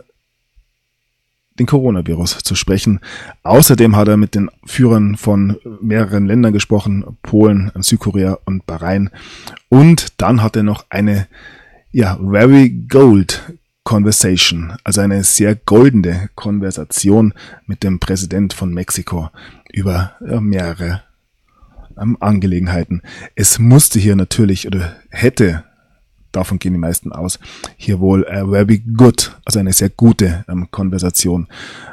den Coronavirus zu sprechen. Außerdem hat er mit den Führern von mehreren Ländern gesprochen, Polen, Südkorea und Bahrain. Und dann hat er noch eine very gold conversation, also eine sehr goldene Konversation mit dem Präsident von Mexiko über mehrere Angelegenheiten. Es musste hier natürlich oder hätte, davon gehen die meisten aus, hier wohl very good, also eine sehr gute Konversation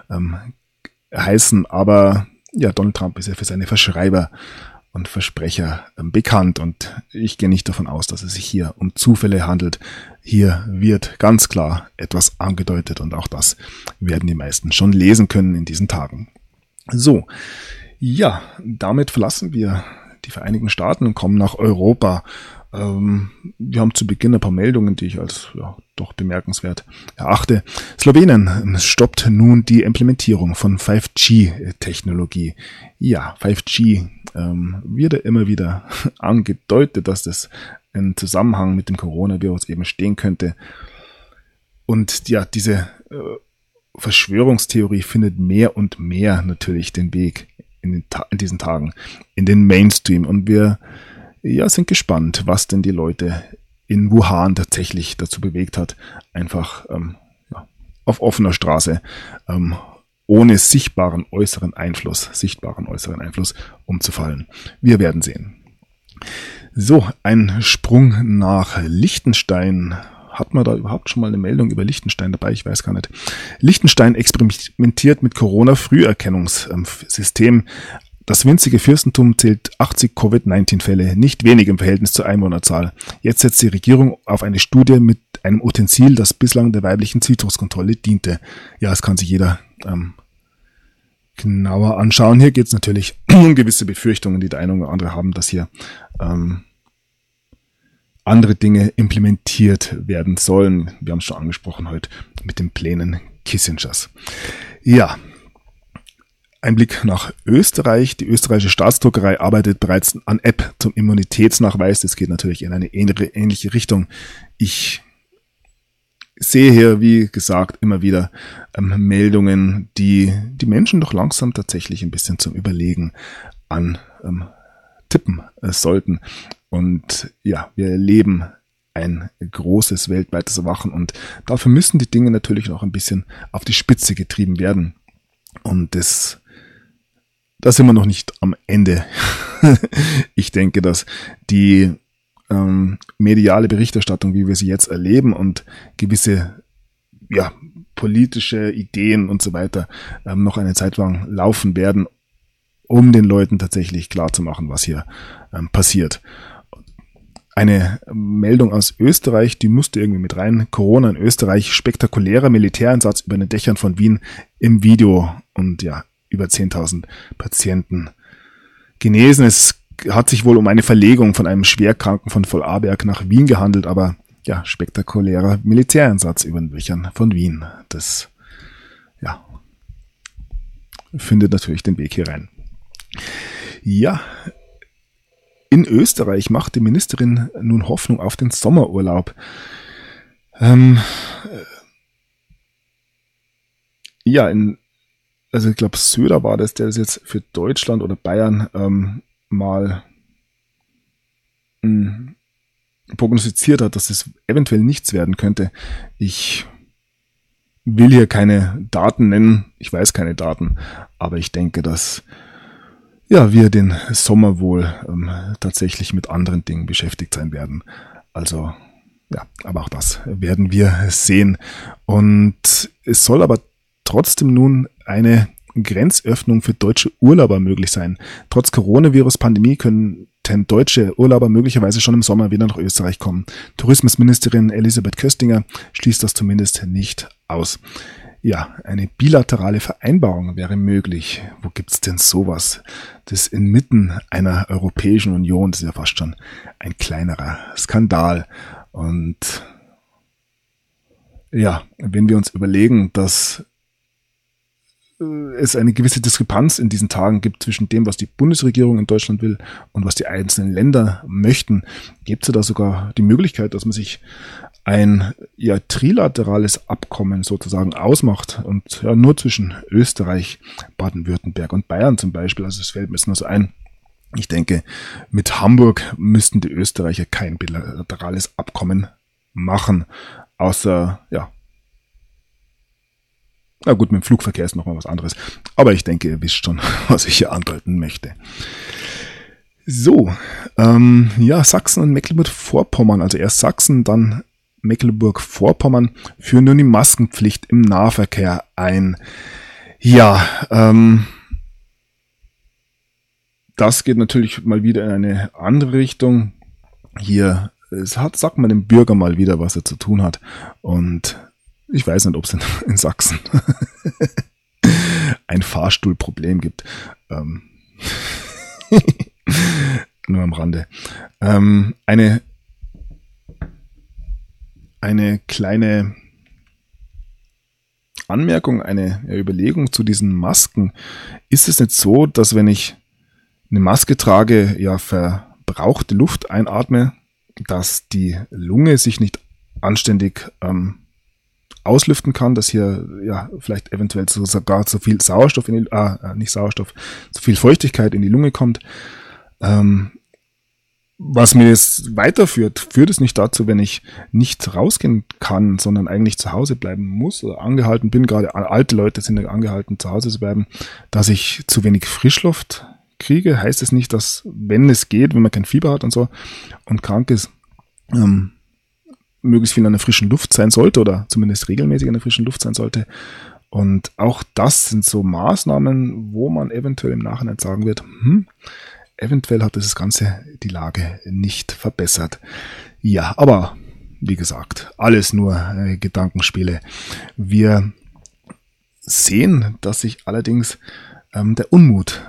heißen. Aber ja, Donald Trump ist ja für seine Verschreiber und Versprecher bekannt und ich gehe nicht davon aus, dass es sich hier um Zufälle handelt. Hier wird ganz klar etwas angedeutet und auch das werden die meisten schon lesen können in diesen Tagen. So, ja, damit verlassen wir die Vereinigten Staaten und kommen nach Europa. Wir haben zu Beginn ein paar Meldungen, die ich als doch bemerkenswert erachte. Slowenien stoppt nun die Implementierung von 5G-Technologie. Ja, 5G wird ja immer wieder angedeutet, dass das in Zusammenhang mit dem Coronavirus eben stehen könnte. Und ja, diese Verschwörungstheorie findet mehr und mehr natürlich den Weg in diesen Tagen in den Mainstream. Und wir sind gespannt, was denn die Leute in Wuhan tatsächlich dazu bewegt hat, einfach auf offener Straße ohne sichtbaren äußeren Einfluss umzufallen. Wir werden sehen. So, ein Sprung nach Liechtenstein. Hat man da überhaupt schon mal eine Meldung über Liechtenstein dabei? Ich weiß gar nicht. Liechtenstein experimentiert mit Corona-Früherkennungssystem. Das winzige Fürstentum zählt 80 Covid-19-Fälle, nicht wenig im Verhältnis zur Einwohnerzahl. Jetzt setzt die Regierung auf eine Studie mit einem Utensil, das bislang der weiblichen Zitruskontrolle diente. Ja, das kann sich jeder genauer anschauen. Hier geht es natürlich um gewisse Befürchtungen, die der eine oder andere haben, dass hier andere Dinge implementiert werden sollen. Wir haben es schon angesprochen heute mit den Plänen Kissingers. Ja, ein Blick nach Österreich. Die österreichische Staatsdruckerei arbeitet bereits an App zum Immunitätsnachweis. Das geht natürlich in eine ähnliche Richtung. Ich sehe hier, wie gesagt, immer wieder Meldungen, die Menschen doch langsam tatsächlich ein bisschen zum Überlegen tippen sollten. Und ja, wir erleben ein großes weltweites Erwachen und dafür müssen die Dinge natürlich noch ein bisschen auf die Spitze getrieben werden. Und da sind wir noch nicht am Ende. Ich denke, dass die mediale Berichterstattung, wie wir sie jetzt erleben und gewisse politische Ideen und so weiter noch eine Zeit lang laufen werden, um den Leuten tatsächlich klarzumachen, was hier passiert. Eine Meldung aus Österreich, die musste irgendwie mit rein. Corona in Österreich, spektakulärer Militäreinsatz über den Dächern von Wien im Video und ja, über 10.000 Patienten genesen. Es hat sich wohl um eine Verlegung von einem Schwerkranken von Vorarlberg nach Wien gehandelt, aber ja, spektakulärer Militäreinsatz über den Dächern von Wien. Das findet natürlich den Weg hier rein. Ja, in Österreich macht die Ministerin nun Hoffnung auf den Sommerurlaub. Ich glaube, Söder war das, der das jetzt für Deutschland oder Bayern mal prognostiziert hat, dass es eventuell nichts werden könnte. Ich will hier keine Daten nennen. Ich weiß keine Daten, aber ich denke, dass wir den Sommer wohl tatsächlich mit anderen Dingen beschäftigt sein werden. Also aber auch das werden wir sehen. Und es soll aber trotzdem nun eine Grenzöffnung für deutsche Urlauber möglich sein. Trotz Coronavirus-Pandemie könnten deutsche Urlauber möglicherweise schon im Sommer wieder nach Österreich kommen. Tourismusministerin Elisabeth Köstinger schließt das zumindest nicht aus. Ja, eine bilaterale Vereinbarung wäre möglich. Wo gibt's denn sowas? Das inmitten einer Europäischen Union, das ist ja fast schon ein kleinerer Skandal. Und ja, wenn wir uns überlegen, dass es eine gewisse Diskrepanz in diesen Tagen gibt zwischen dem, was die Bundesregierung in Deutschland will und was die einzelnen Länder möchten, gibt es da sogar die Möglichkeit, dass man sich ein trilaterales Abkommen sozusagen ausmacht und nur zwischen Österreich, Baden-Württemberg und Bayern zum Beispiel. Also es fällt mir jetzt nur so ein. Ich denke, mit Hamburg müssten die Österreicher kein bilaterales Abkommen machen, außer na gut, mit dem Flugverkehr ist nochmal was anderes. Aber ich denke, ihr wisst schon, was ich hier andeuten möchte. So, Sachsen und Mecklenburg-Vorpommern, also erst Sachsen, dann Mecklenburg-Vorpommern, führen nun die Maskenpflicht im Nahverkehr ein. Ja, das geht natürlich mal wieder in eine andere Richtung. Hier sagt man dem Bürger mal wieder, was er zu tun hat. Und ich weiß nicht, ob es in Sachsen ein Fahrstuhlproblem gibt. Nur am Rande. Eine kleine Anmerkung, eine Überlegung zu diesen Masken. Ist es nicht so, dass wenn ich eine Maske trage, verbrauchte Luft einatme, dass die Lunge sich nicht anständig auslüften kann, dass hier vielleicht eventuell sogar zu viel Sauerstoff zu viel Feuchtigkeit in die Lunge kommt. Was mir jetzt weiterführt, führt es nicht dazu, wenn ich nicht rausgehen kann, sondern eigentlich zu Hause bleiben muss oder angehalten bin, gerade alte Leute sind angehalten, zu Hause zu bleiben, dass ich zu wenig Frischluft kriege, heißt es nicht, dass, wenn es geht, wenn man kein Fieber hat und so und krank ist, möglichst viel an der frischen Luft sein sollte oder zumindest regelmäßig an der frischen Luft sein sollte. Und auch das sind so Maßnahmen, wo man eventuell im Nachhinein sagen wird, eventuell hat das Ganze die Lage nicht verbessert. Ja, aber wie gesagt, alles nur Gedankenspiele. Wir sehen, dass sich allerdings der Unmut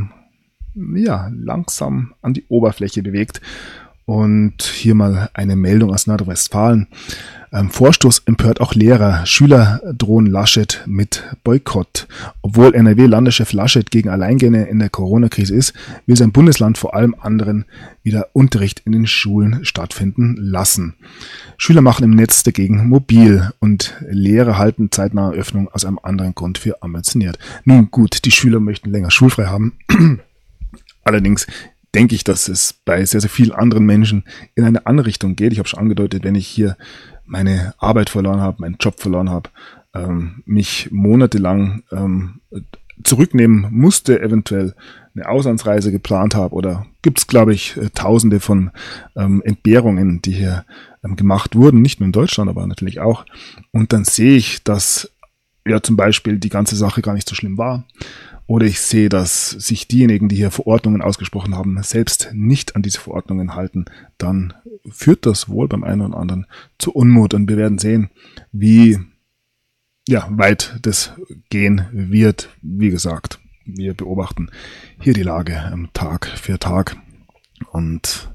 langsam an die Oberfläche bewegt. Und hier mal eine Meldung aus Nordrhein-Westfalen. Vorstoß empört auch Lehrer. Schüler drohen Laschet mit Boykott. Obwohl NRW-Landeschef Laschet gegen Alleingänge in der Corona-Krise ist, will sein Bundesland vor allem anderen wieder Unterricht in den Schulen stattfinden lassen. Schüler machen im Netz dagegen mobil und Lehrer halten zeitnahe Öffnung aus einem anderen Grund für ambitioniert. Nun gut, die Schüler möchten länger schulfrei haben. Allerdings denke ich, dass es bei sehr, sehr vielen anderen Menschen in eine andere Richtung geht. Ich habe schon angedeutet, wenn ich hier meine Arbeit verloren habe, meinen Job verloren habe, mich monatelang zurücknehmen musste, eventuell eine Auslandsreise geplant habe oder gibt es, glaube ich, tausende von Entbehrungen, die hier gemacht wurden, nicht nur in Deutschland, aber natürlich auch. Und dann sehe ich, dass zum Beispiel die ganze Sache gar nicht so schlimm war. Oder ich sehe, dass sich diejenigen, die hier Verordnungen ausgesprochen haben, selbst nicht an diese Verordnungen halten, dann führt das wohl beim einen oder anderen zu Unmut. Und wir werden sehen, wie weit das gehen wird. Wie gesagt, wir beobachten hier die Lage Tag für Tag und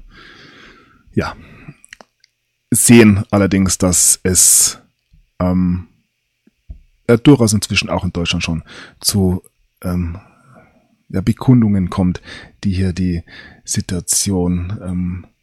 sehen allerdings, dass es durchaus inzwischen auch in Deutschland schon zu Bekundungen kommt, die hier die Situation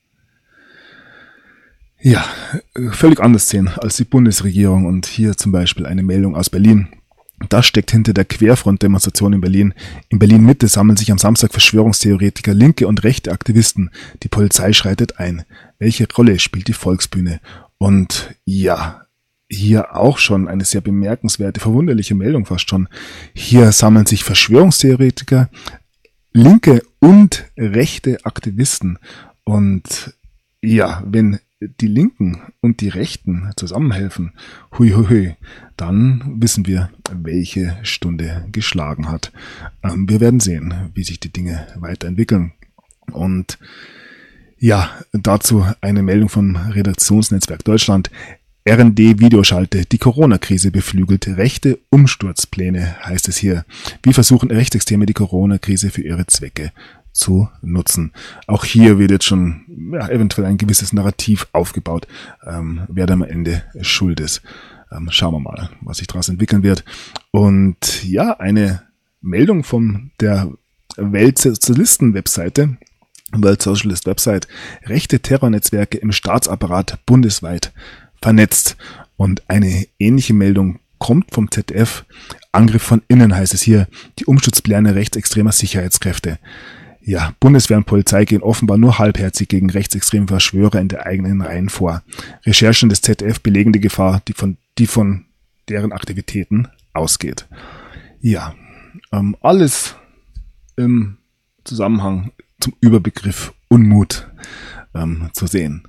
völlig anders sehen als die Bundesregierung. Und hier zum Beispiel eine Meldung aus Berlin. Das steckt hinter der Querfront-Demonstration in Berlin. In Berlin-Mitte sammeln sich am Samstag Verschwörungstheoretiker, linke und rechte Aktivisten. Die Polizei schreitet ein. Welche Rolle spielt die Volksbühne? Und hier auch schon eine sehr bemerkenswerte, verwunderliche Meldung fast schon. Hier sammeln sich Verschwörungstheoretiker, linke und rechte Aktivisten. Und ja, wenn die Linken und die Rechten zusammenhelfen, hui, dann wissen wir, welche Stunde geschlagen hat. Wir werden sehen, wie sich die Dinge weiterentwickeln. Und ja, dazu eine Meldung vom Redaktionsnetzwerk Deutschland. RND-Videoschalte, die Corona-Krise beflügelt rechte Umsturzpläne, heißt es hier. Wie versuchen Rechtsextreme die Corona-Krise für ihre Zwecke zu nutzen? Auch hier wird jetzt schon eventuell ein gewisses Narrativ aufgebaut, wer da am Ende schuld ist. Schauen wir mal, was sich daraus entwickeln wird. Und ja, eine Meldung von der Weltsozialisten-Webseite, World Socialist Website, rechte Terrornetzwerke im Staatsapparat bundesweit vernetzt. Und eine ähnliche Meldung kommt vom ZDF. Angriff von innen heißt es hier, die Umsturzpläne rechtsextremer Sicherheitskräfte. Ja, Bundeswehr und Polizei gehen offenbar nur halbherzig gegen rechtsextreme Verschwörer in der eigenen Reihen vor. Recherchen des ZDF belegen die Gefahr, die von deren Aktivitäten ausgeht. Ja, alles im Zusammenhang zum Überbegriff Unmut zu sehen.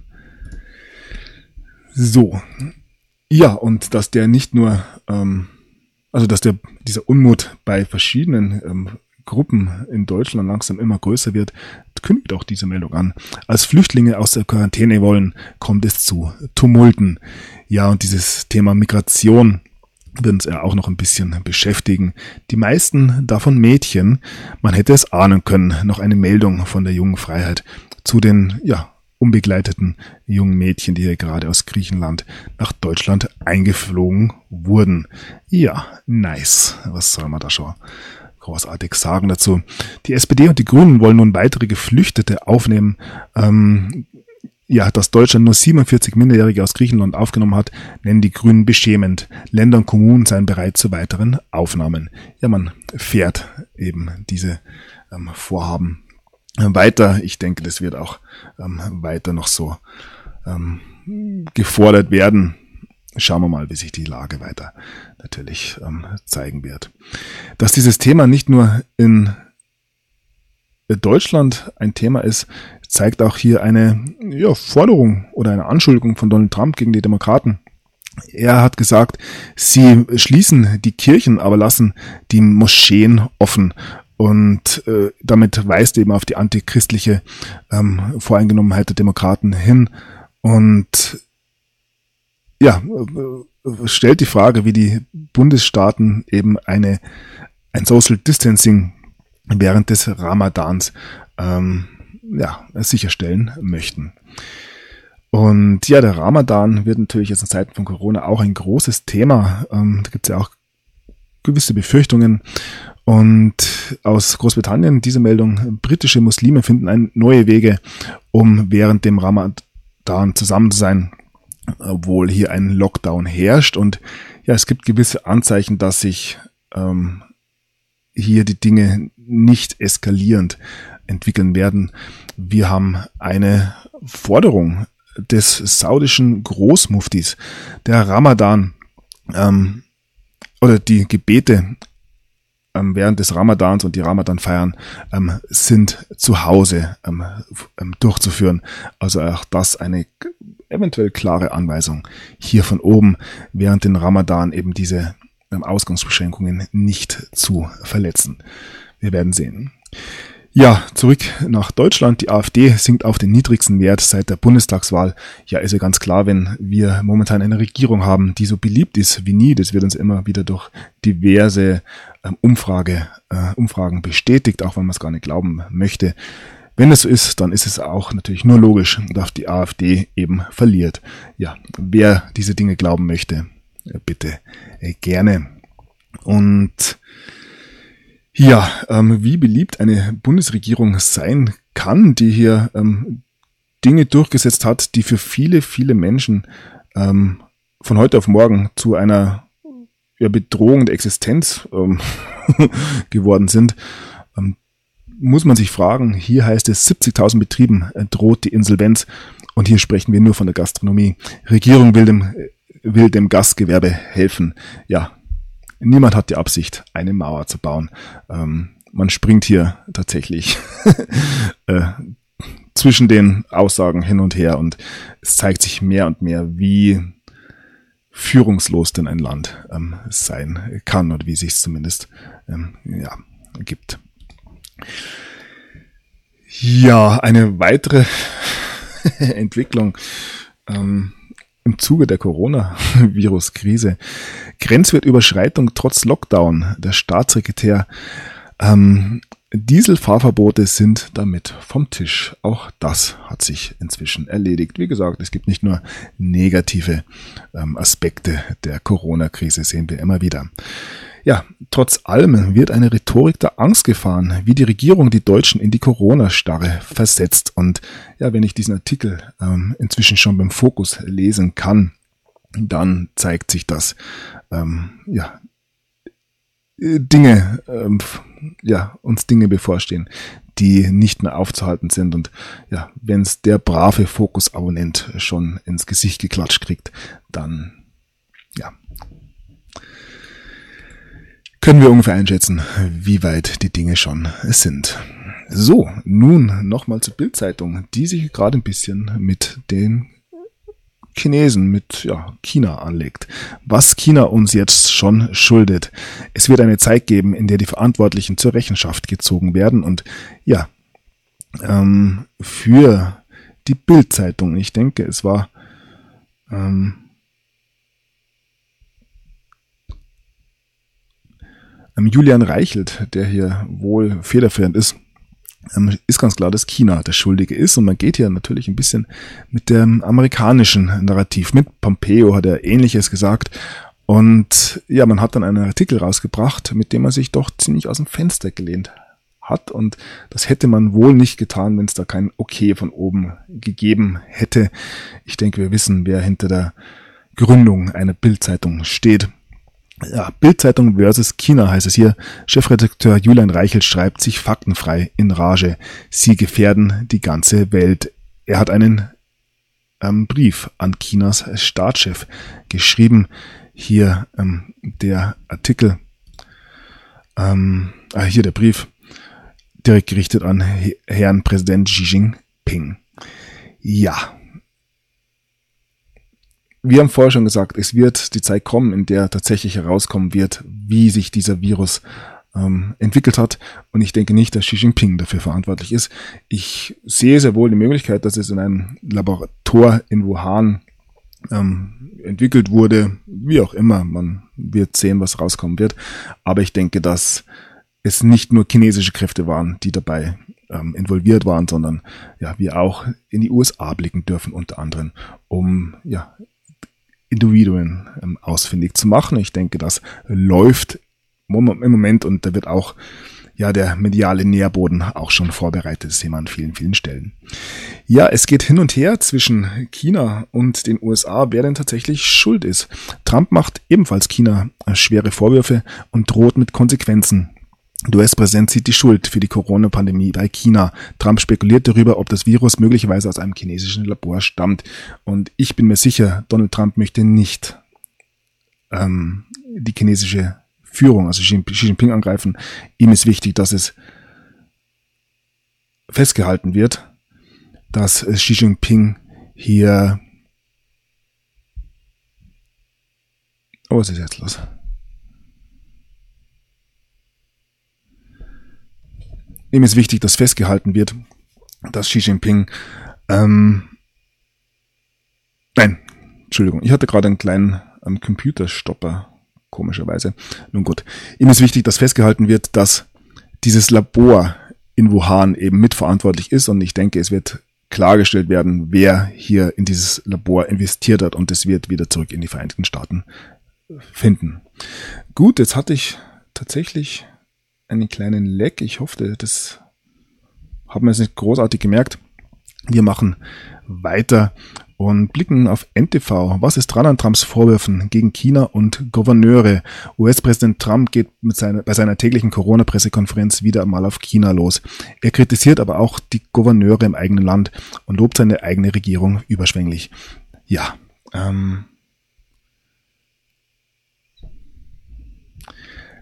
So, ja, und dass der nicht nur, dieser Unmut bei verschiedenen Gruppen in Deutschland langsam immer größer wird, kündigt auch diese Meldung an. Als Flüchtlinge aus der Quarantäne wollen, kommt es zu Tumulten. Ja, und dieses Thema Migration wird uns ja auch noch ein bisschen beschäftigen. Die meisten davon Mädchen. Man hätte es ahnen können. Noch eine Meldung von der Jungen Freiheit zu den, unbegleiteten jungen Mädchen, die hier gerade aus Griechenland nach Deutschland eingeflogen wurden. Ja, nice. Was soll man da schon großartig sagen dazu? Die SPD und die Grünen wollen nun weitere Geflüchtete aufnehmen. Dass Deutschland nur 47 Minderjährige aus Griechenland aufgenommen hat, nennen die Grünen beschämend. Länder und Kommunen seien bereit zu weiteren Aufnahmen. Ja, man fährt eben diese Vorhaben weiter. Ich denke, das wird auch weiter noch so gefordert werden. Schauen wir mal, wie sich die Lage weiter natürlich zeigen wird. Dass dieses Thema nicht nur in Deutschland ein Thema ist, zeigt auch hier eine Forderung oder eine Anschuldigung von Donald Trump gegen die Demokraten. Er hat gesagt, sie schließen die Kirchen, aber lassen die Moscheen offen. Und damit weist er eben auf die antichristliche Voreingenommenheit der Demokraten hin. Und stellt die Frage, wie die Bundesstaaten eben ein Social Distancing während des Ramadans sicherstellen möchten. Und ja, der Ramadan wird natürlich jetzt in Zeiten von Corona auch ein großes Thema. Da gibt es ja auch gewisse Befürchtungen. Und aus Großbritannien diese Meldung: britische Muslime finden neue Wege, um während dem Ramadan zusammen zu sein, obwohl hier ein Lockdown herrscht. Und ja, es gibt gewisse Anzeichen, dass sich hier die Dinge nicht eskalierend entwickeln werden. Wir haben eine Forderung des saudischen Großmuftis. Der Ramadan oder die Gebete während des Ramadans und die Ramadan-Feiern sind zu Hause durchzuführen. Also auch das eine eventuell klare Anweisung hier von oben, während den Ramadan eben diese Ausgangsbeschränkungen nicht zu verletzen. Wir werden sehen. Ja, zurück nach Deutschland. Die AfD sinkt auf den niedrigsten Wert seit der Bundestagswahl. Ja, ist ja ganz klar, wenn wir momentan eine Regierung haben, die so beliebt ist wie nie. Das wird uns immer wieder durch diverse Umfragen bestätigt, auch wenn man es gar nicht glauben möchte. Wenn es so ist, dann ist es auch natürlich nur logisch, dass die AfD eben verliert. Ja, wer diese Dinge glauben möchte, bitte gerne. Und ja, wie beliebt eine Bundesregierung sein kann, die hier Dinge durchgesetzt hat, die für viele, viele Menschen von heute auf morgen zu einer Bedrohung der Existenz geworden sind, muss man sich fragen. Hier heißt es, 70.000 Betrieben droht die Insolvenz, und hier sprechen wir nur von der Gastronomie. Regierung will dem will dem Gastgewerbe helfen. Ja, niemand hat die Absicht, eine Mauer zu bauen. Man springt hier tatsächlich zwischen den Aussagen hin und her und es zeigt sich mehr und mehr, wie führungslos denn ein Land sein kann oder wie sich es zumindest gibt. Ja, eine weitere Entwicklung im Zuge der Coronavirus-Krise. Grenzwertüberschreitung trotz Lockdown. Der Staatssekretär Dieselfahrverbote sind damit vom Tisch. Auch das hat sich inzwischen erledigt. Wie gesagt, es gibt nicht nur negative Aspekte der Corona-Krise, sehen wir immer wieder. Ja, trotz allem wird eine Rhetorik der Angst gefahren, wie die Regierung die Deutschen in die Corona-Starre versetzt. Und ja, wenn ich diesen Artikel inzwischen schon beim Fokus lesen kann, dann zeigt sich, dass uns Dinge bevorstehen, die nicht mehr aufzuhalten sind. Und ja, wenn es der brave Fokus-Abonnent schon ins Gesicht geklatscht kriegt, dann können wir ungefähr einschätzen, wie weit die Dinge schon sind. So, nun nochmal zur Bild-Zeitung, die sich gerade ein bisschen mit den Chinesen, mit China anlegt. Was China uns jetzt schon schuldet. Es wird eine Zeit geben, in der die Verantwortlichen zur Rechenschaft gezogen werden und für die Bild-Zeitung, ich denke, es war Julian Reichelt, der hier wohl federführend ist ganz klar, dass China der Schuldige ist und man geht hier natürlich ein bisschen mit dem amerikanischen Narrativ mit. Pompeo hat er Ähnliches gesagt und ja, man hat dann einen Artikel rausgebracht, mit dem man sich doch ziemlich aus dem Fenster gelehnt hat und das hätte man wohl nicht getan, wenn es da kein Okay von oben gegeben hätte. Ich denke, wir wissen, wer hinter der Gründung einer Bild-Zeitung steht. Ja, Bild-Zeitung versus China heißt es hier. Chefredakteur Julian Reichelt schreibt sich faktenfrei in Rage. Sie gefährden die ganze Welt. Er hat einen Brief an Chinas Staatschef geschrieben. Hier der Artikel, hier der Brief, direkt gerichtet an Herrn Präsident Xi Jinping. Ja. Wir haben vorher schon gesagt, es wird die Zeit kommen, in der tatsächlich herauskommen wird, wie sich dieser Virus entwickelt hat. Und ich denke nicht, dass Xi Jinping dafür verantwortlich ist. Ich sehe sehr wohl die Möglichkeit, dass es in einem Laborator in Wuhan entwickelt wurde. Wie auch immer, man wird sehen, was rauskommen wird. Aber ich denke, dass es nicht nur chinesische Kräfte waren, die dabei involviert waren, sondern ja, wir auch in die USA blicken dürfen, unter anderem, um Individuen ausfindig zu machen. Ich denke, das läuft im Moment und da wird auch der mediale Nährboden auch schon vorbereitet. Das sehen wir an vielen, vielen Stellen. Ja, es geht hin und her zwischen China und den USA, wer denn tatsächlich schuld ist. Trump macht ebenfalls China schwere Vorwürfe und droht mit Konsequenzen. Der US-Präsident sieht die Schuld für die Corona-Pandemie bei China. Trump spekuliert darüber, ob das Virus möglicherweise aus einem chinesischen Labor stammt. Und ich bin mir sicher, Donald Trump möchte nicht die chinesische Führung, also Xi Jinping, angreifen. Ihm ist wichtig, dass es festgehalten wird, dass Xi Jinping hier... Oh, was ist jetzt los? Ihm ist wichtig, dass festgehalten wird, dass Xi Jinping, ich hatte gerade einen kleinen Computerstopper, komischerweise. Nun gut, ihm ist wichtig, dass festgehalten wird, dass dieses Labor in Wuhan eben mitverantwortlich ist und ich denke, es wird klargestellt werden, wer hier in dieses Labor investiert hat und es wird wieder zurück in die Vereinigten Staaten finden. Gut, jetzt hatte ich tatsächlich einen kleinen Leck. Ich hoffe, das haben wir jetzt nicht großartig gemerkt. Wir machen weiter und blicken auf NTV. Was ist dran an Trumps Vorwürfen gegen China und Gouverneure? US-Präsident Trump geht bei seiner täglichen Corona-Pressekonferenz wieder einmal auf China los. Er kritisiert aber auch die Gouverneure im eigenen Land und lobt seine eigene Regierung überschwänglich. Ja,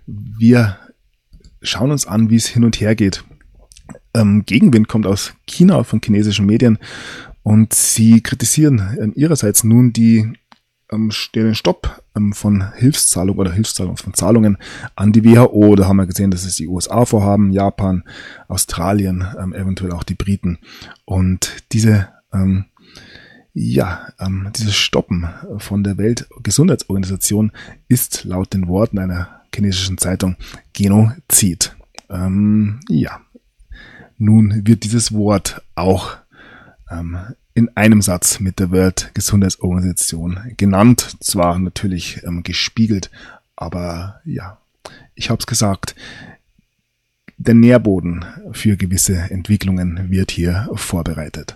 wir schauen uns an, wie es hin und her geht. Gegenwind kommt aus China, von chinesischen Medien, und sie kritisieren ihrerseits nun den Stopp von Hilfszahlungen oder Hilfszahlungen von Zahlungen an die WHO. Da haben wir gesehen, dass es die USA vorhaben, Japan, Australien, eventuell auch die Briten. Und dieses Stoppen von der Weltgesundheitsorganisation ist laut den Worten einer chinesischen Zeitung Genozid. Nun wird dieses Wort auch in einem Satz mit der Weltgesundheitsorganisation genannt, zwar natürlich gespiegelt, aber ja, ich habe es gesagt, der Nährboden für gewisse Entwicklungen wird hier vorbereitet.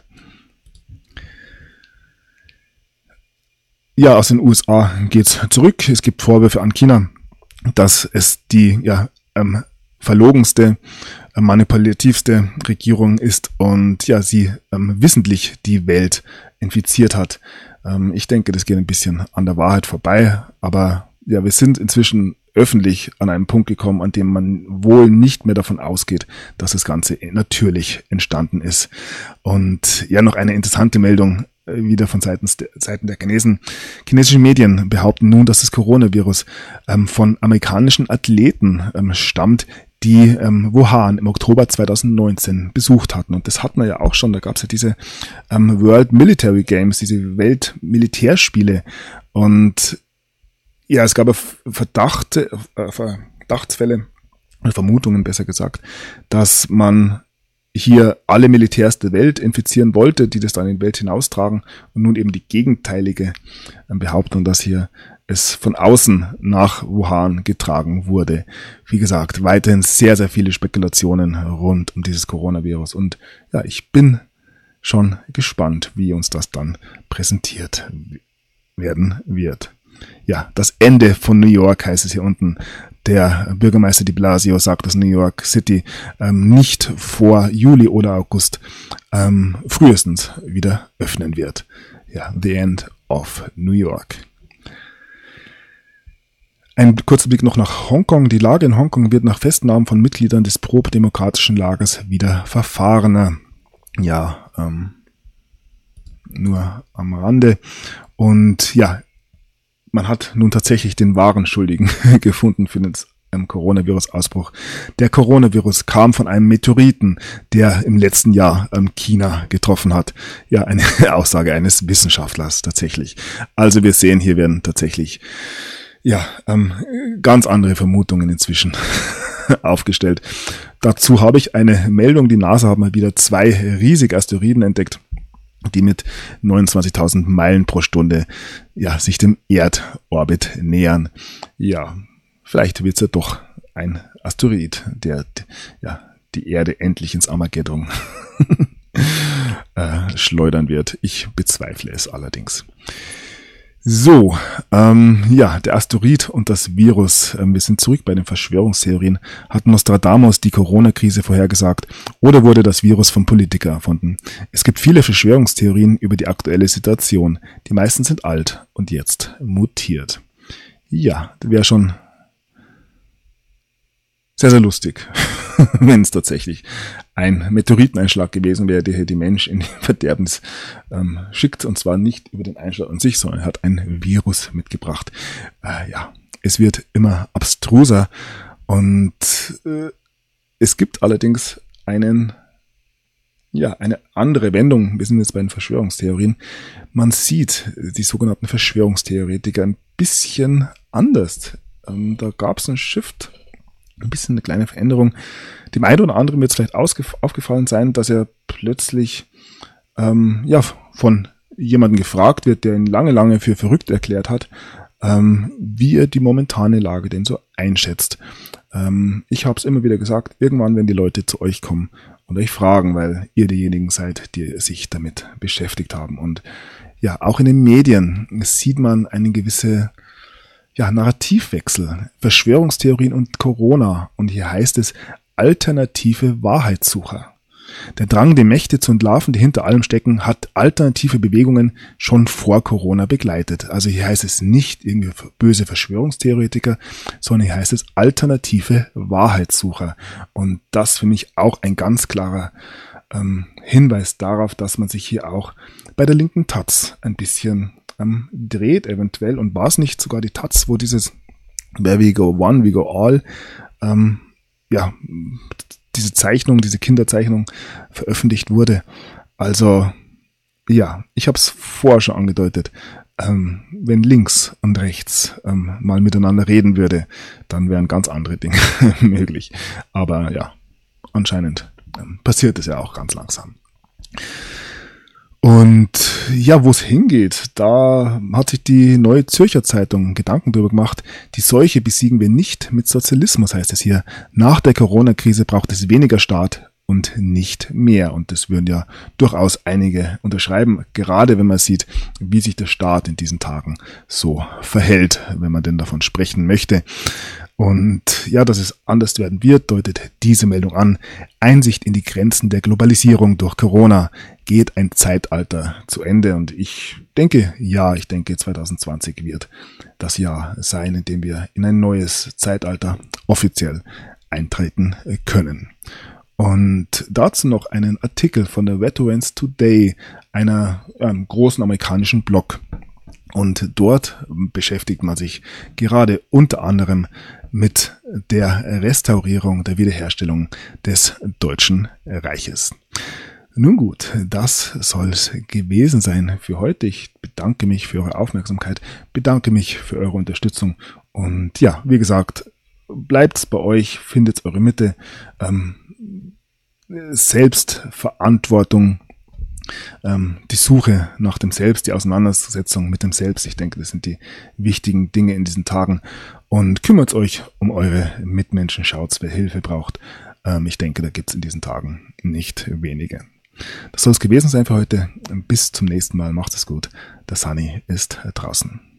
Ja, aus den USA geht's zurück. Es gibt Vorwürfe an China, dass es die verlogenste, manipulativste Regierung ist und ja, sie wissentlich die Welt infiziert hat. Ich denke, das geht ein bisschen an der Wahrheit vorbei, aber ja, wir sind inzwischen öffentlich an einem Punkt gekommen, an dem man wohl nicht mehr davon ausgeht, dass das Ganze natürlich entstanden ist. Und ja, noch eine interessante Meldung wieder von Seiten der Chinesen. Chinesische Medien behaupten nun, dass das Coronavirus von amerikanischen Athleten stammt, die Wuhan im Oktober 2019 besucht hatten. Und das hatten wir ja auch schon. Da gab es ja diese World Military Games, diese Weltmilitärspiele. Und ja, es gab Verdachtsfälle, oder Vermutungen besser gesagt, dass man hier alle Militärs der Welt infizieren wollte, die das dann in die Welt hinaustragen, und nun eben die gegenteilige Behauptung, dass hier es von außen nach Wuhan getragen wurde. Wie gesagt, weiterhin sehr, sehr viele Spekulationen rund um dieses Coronavirus, und ja, ich bin schon gespannt, wie uns das dann präsentiert werden wird. Ja, das Ende von New York heißt es hier unten. Der Bürgermeister de Blasio sagt, dass New York City nicht vor Juli oder August frühestens wieder öffnen wird. Ja, the end of New York. Ein kurzer Blick noch nach Hongkong. Die Lage in Hongkong wird nach Festnahmen von Mitgliedern des pro-demokratischen Lagers wieder verfahrener. Ja, nur am Rande. Und ja, man hat nun tatsächlich den wahren Schuldigen gefunden für den Coronavirus-Ausbruch. Der Coronavirus kam von einem Meteoriten, der im letzten Jahr China getroffen hat. Ja, eine Aussage eines Wissenschaftlers tatsächlich. Also wir sehen, hier werden tatsächlich ganz andere Vermutungen inzwischen aufgestellt. Dazu habe ich eine Meldung. Die NASA hat mal wieder 2 riesige Asteroiden entdeckt, die mit 29.000 Meilen pro Stunde sich dem Erdorbit nähern. Ja, vielleicht wird es ja doch ein Asteroid, der die Erde endlich ins Armageddon schleudern wird. Ich bezweifle es allerdings. So, der Asteroid und das Virus. Wir sind zurück bei den Verschwörungstheorien. Hat Nostradamus die Corona-Krise vorhergesagt oder wurde das Virus vom Politiker erfunden? Es gibt viele Verschwörungstheorien über die aktuelle Situation. Die meisten sind alt und jetzt mutiert. Ja, das wäre schon sehr, sehr lustig, wenn es tatsächlich ein Meteoriteneinschlag gewesen wäre, der hier die Mensch in die Verderbnis schickt, und zwar nicht über den Einschlag an sich, sondern er hat ein Virus mitgebracht. Es wird immer abstruser, und es gibt allerdings eine andere Wendung. Wir sind jetzt bei den Verschwörungstheorien. Man sieht die sogenannten Verschwörungstheoretiker ein bisschen anders. Da gab es einen Shift, ein bisschen eine kleine Veränderung. Dem einen oder anderen wird es vielleicht aufgefallen sein, dass er plötzlich von jemandem gefragt wird, der ihn lange, lange für verrückt erklärt hat, wie er die momentane Lage denn so einschätzt. Ich habe es immer wieder gesagt, irgendwann werden die Leute zu euch kommen und euch fragen, weil ihr diejenigen seid, die sich damit beschäftigt haben. Und ja, auch in den Medien sieht man eine gewisse Narrativwechsel, Verschwörungstheorien und Corona. Und hier heißt es alternative Wahrheitssucher. Der Drang, die Mächte zu entlarven, die hinter allem stecken, hat alternative Bewegungen schon vor Corona begleitet. Also hier heißt es nicht irgendwie böse Verschwörungstheoretiker, sondern hier heißt es alternative Wahrheitssucher. Und das für mich auch ein ganz klarer Hinweis darauf, dass man sich hier auch bei der linken Taz ein bisschen dreht eventuell. Und war es nicht sogar die Taz, wo dieses Where we go one, we go all, diese Zeichnung, diese Kinderzeichnung veröffentlicht wurde. Also ja, ich habe es vorher schon angedeutet, wenn links und rechts mal miteinander reden würde, dann wären ganz andere Dinge möglich. Aber ja, anscheinend passiert es ja auch ganz langsam. Und ja, wo es hingeht, da hat sich die Neue Zürcher Zeitung Gedanken darüber gemacht. Die Seuche besiegen wir nicht mit Sozialismus, heißt es hier. Nach der Corona-Krise braucht es weniger Staat und nicht mehr. Und das würden ja durchaus einige unterschreiben, gerade wenn man sieht, wie sich der Staat in diesen Tagen so verhält, wenn man denn davon sprechen möchte. Und ja, dass es anders werden wird, deutet diese Meldung an. Einsicht in die Grenzen der Globalisierung durch Corona. Geht ein Zeitalter zu Ende? Und ich denke 2020 wird das Jahr sein, in dem wir in ein neues Zeitalter offiziell eintreten können. Und dazu noch einen Artikel von der Veterans Today, einer großen amerikanischen Blog. Und dort beschäftigt man sich gerade unter anderem mit der Restaurierung, der Wiederherstellung des Deutschen Reiches. Nun gut, das soll es gewesen sein für heute. Ich bedanke mich für eure Aufmerksamkeit, bedanke mich für eure Unterstützung. Und ja, wie gesagt, bleibt's bei euch, findet eure Mitte, Selbstverantwortung, die Suche nach dem Selbst, die Auseinandersetzung mit dem Selbst. Ich denke, das sind die wichtigen Dinge in diesen Tagen. Und kümmert euch um eure Mitmenschen, schaut, wer Hilfe braucht. Ich denke, da gibt's in diesen Tagen nicht wenige. Das soll es gewesen sein für heute. Bis zum nächsten Mal. Macht es gut. Der Sunny ist draußen.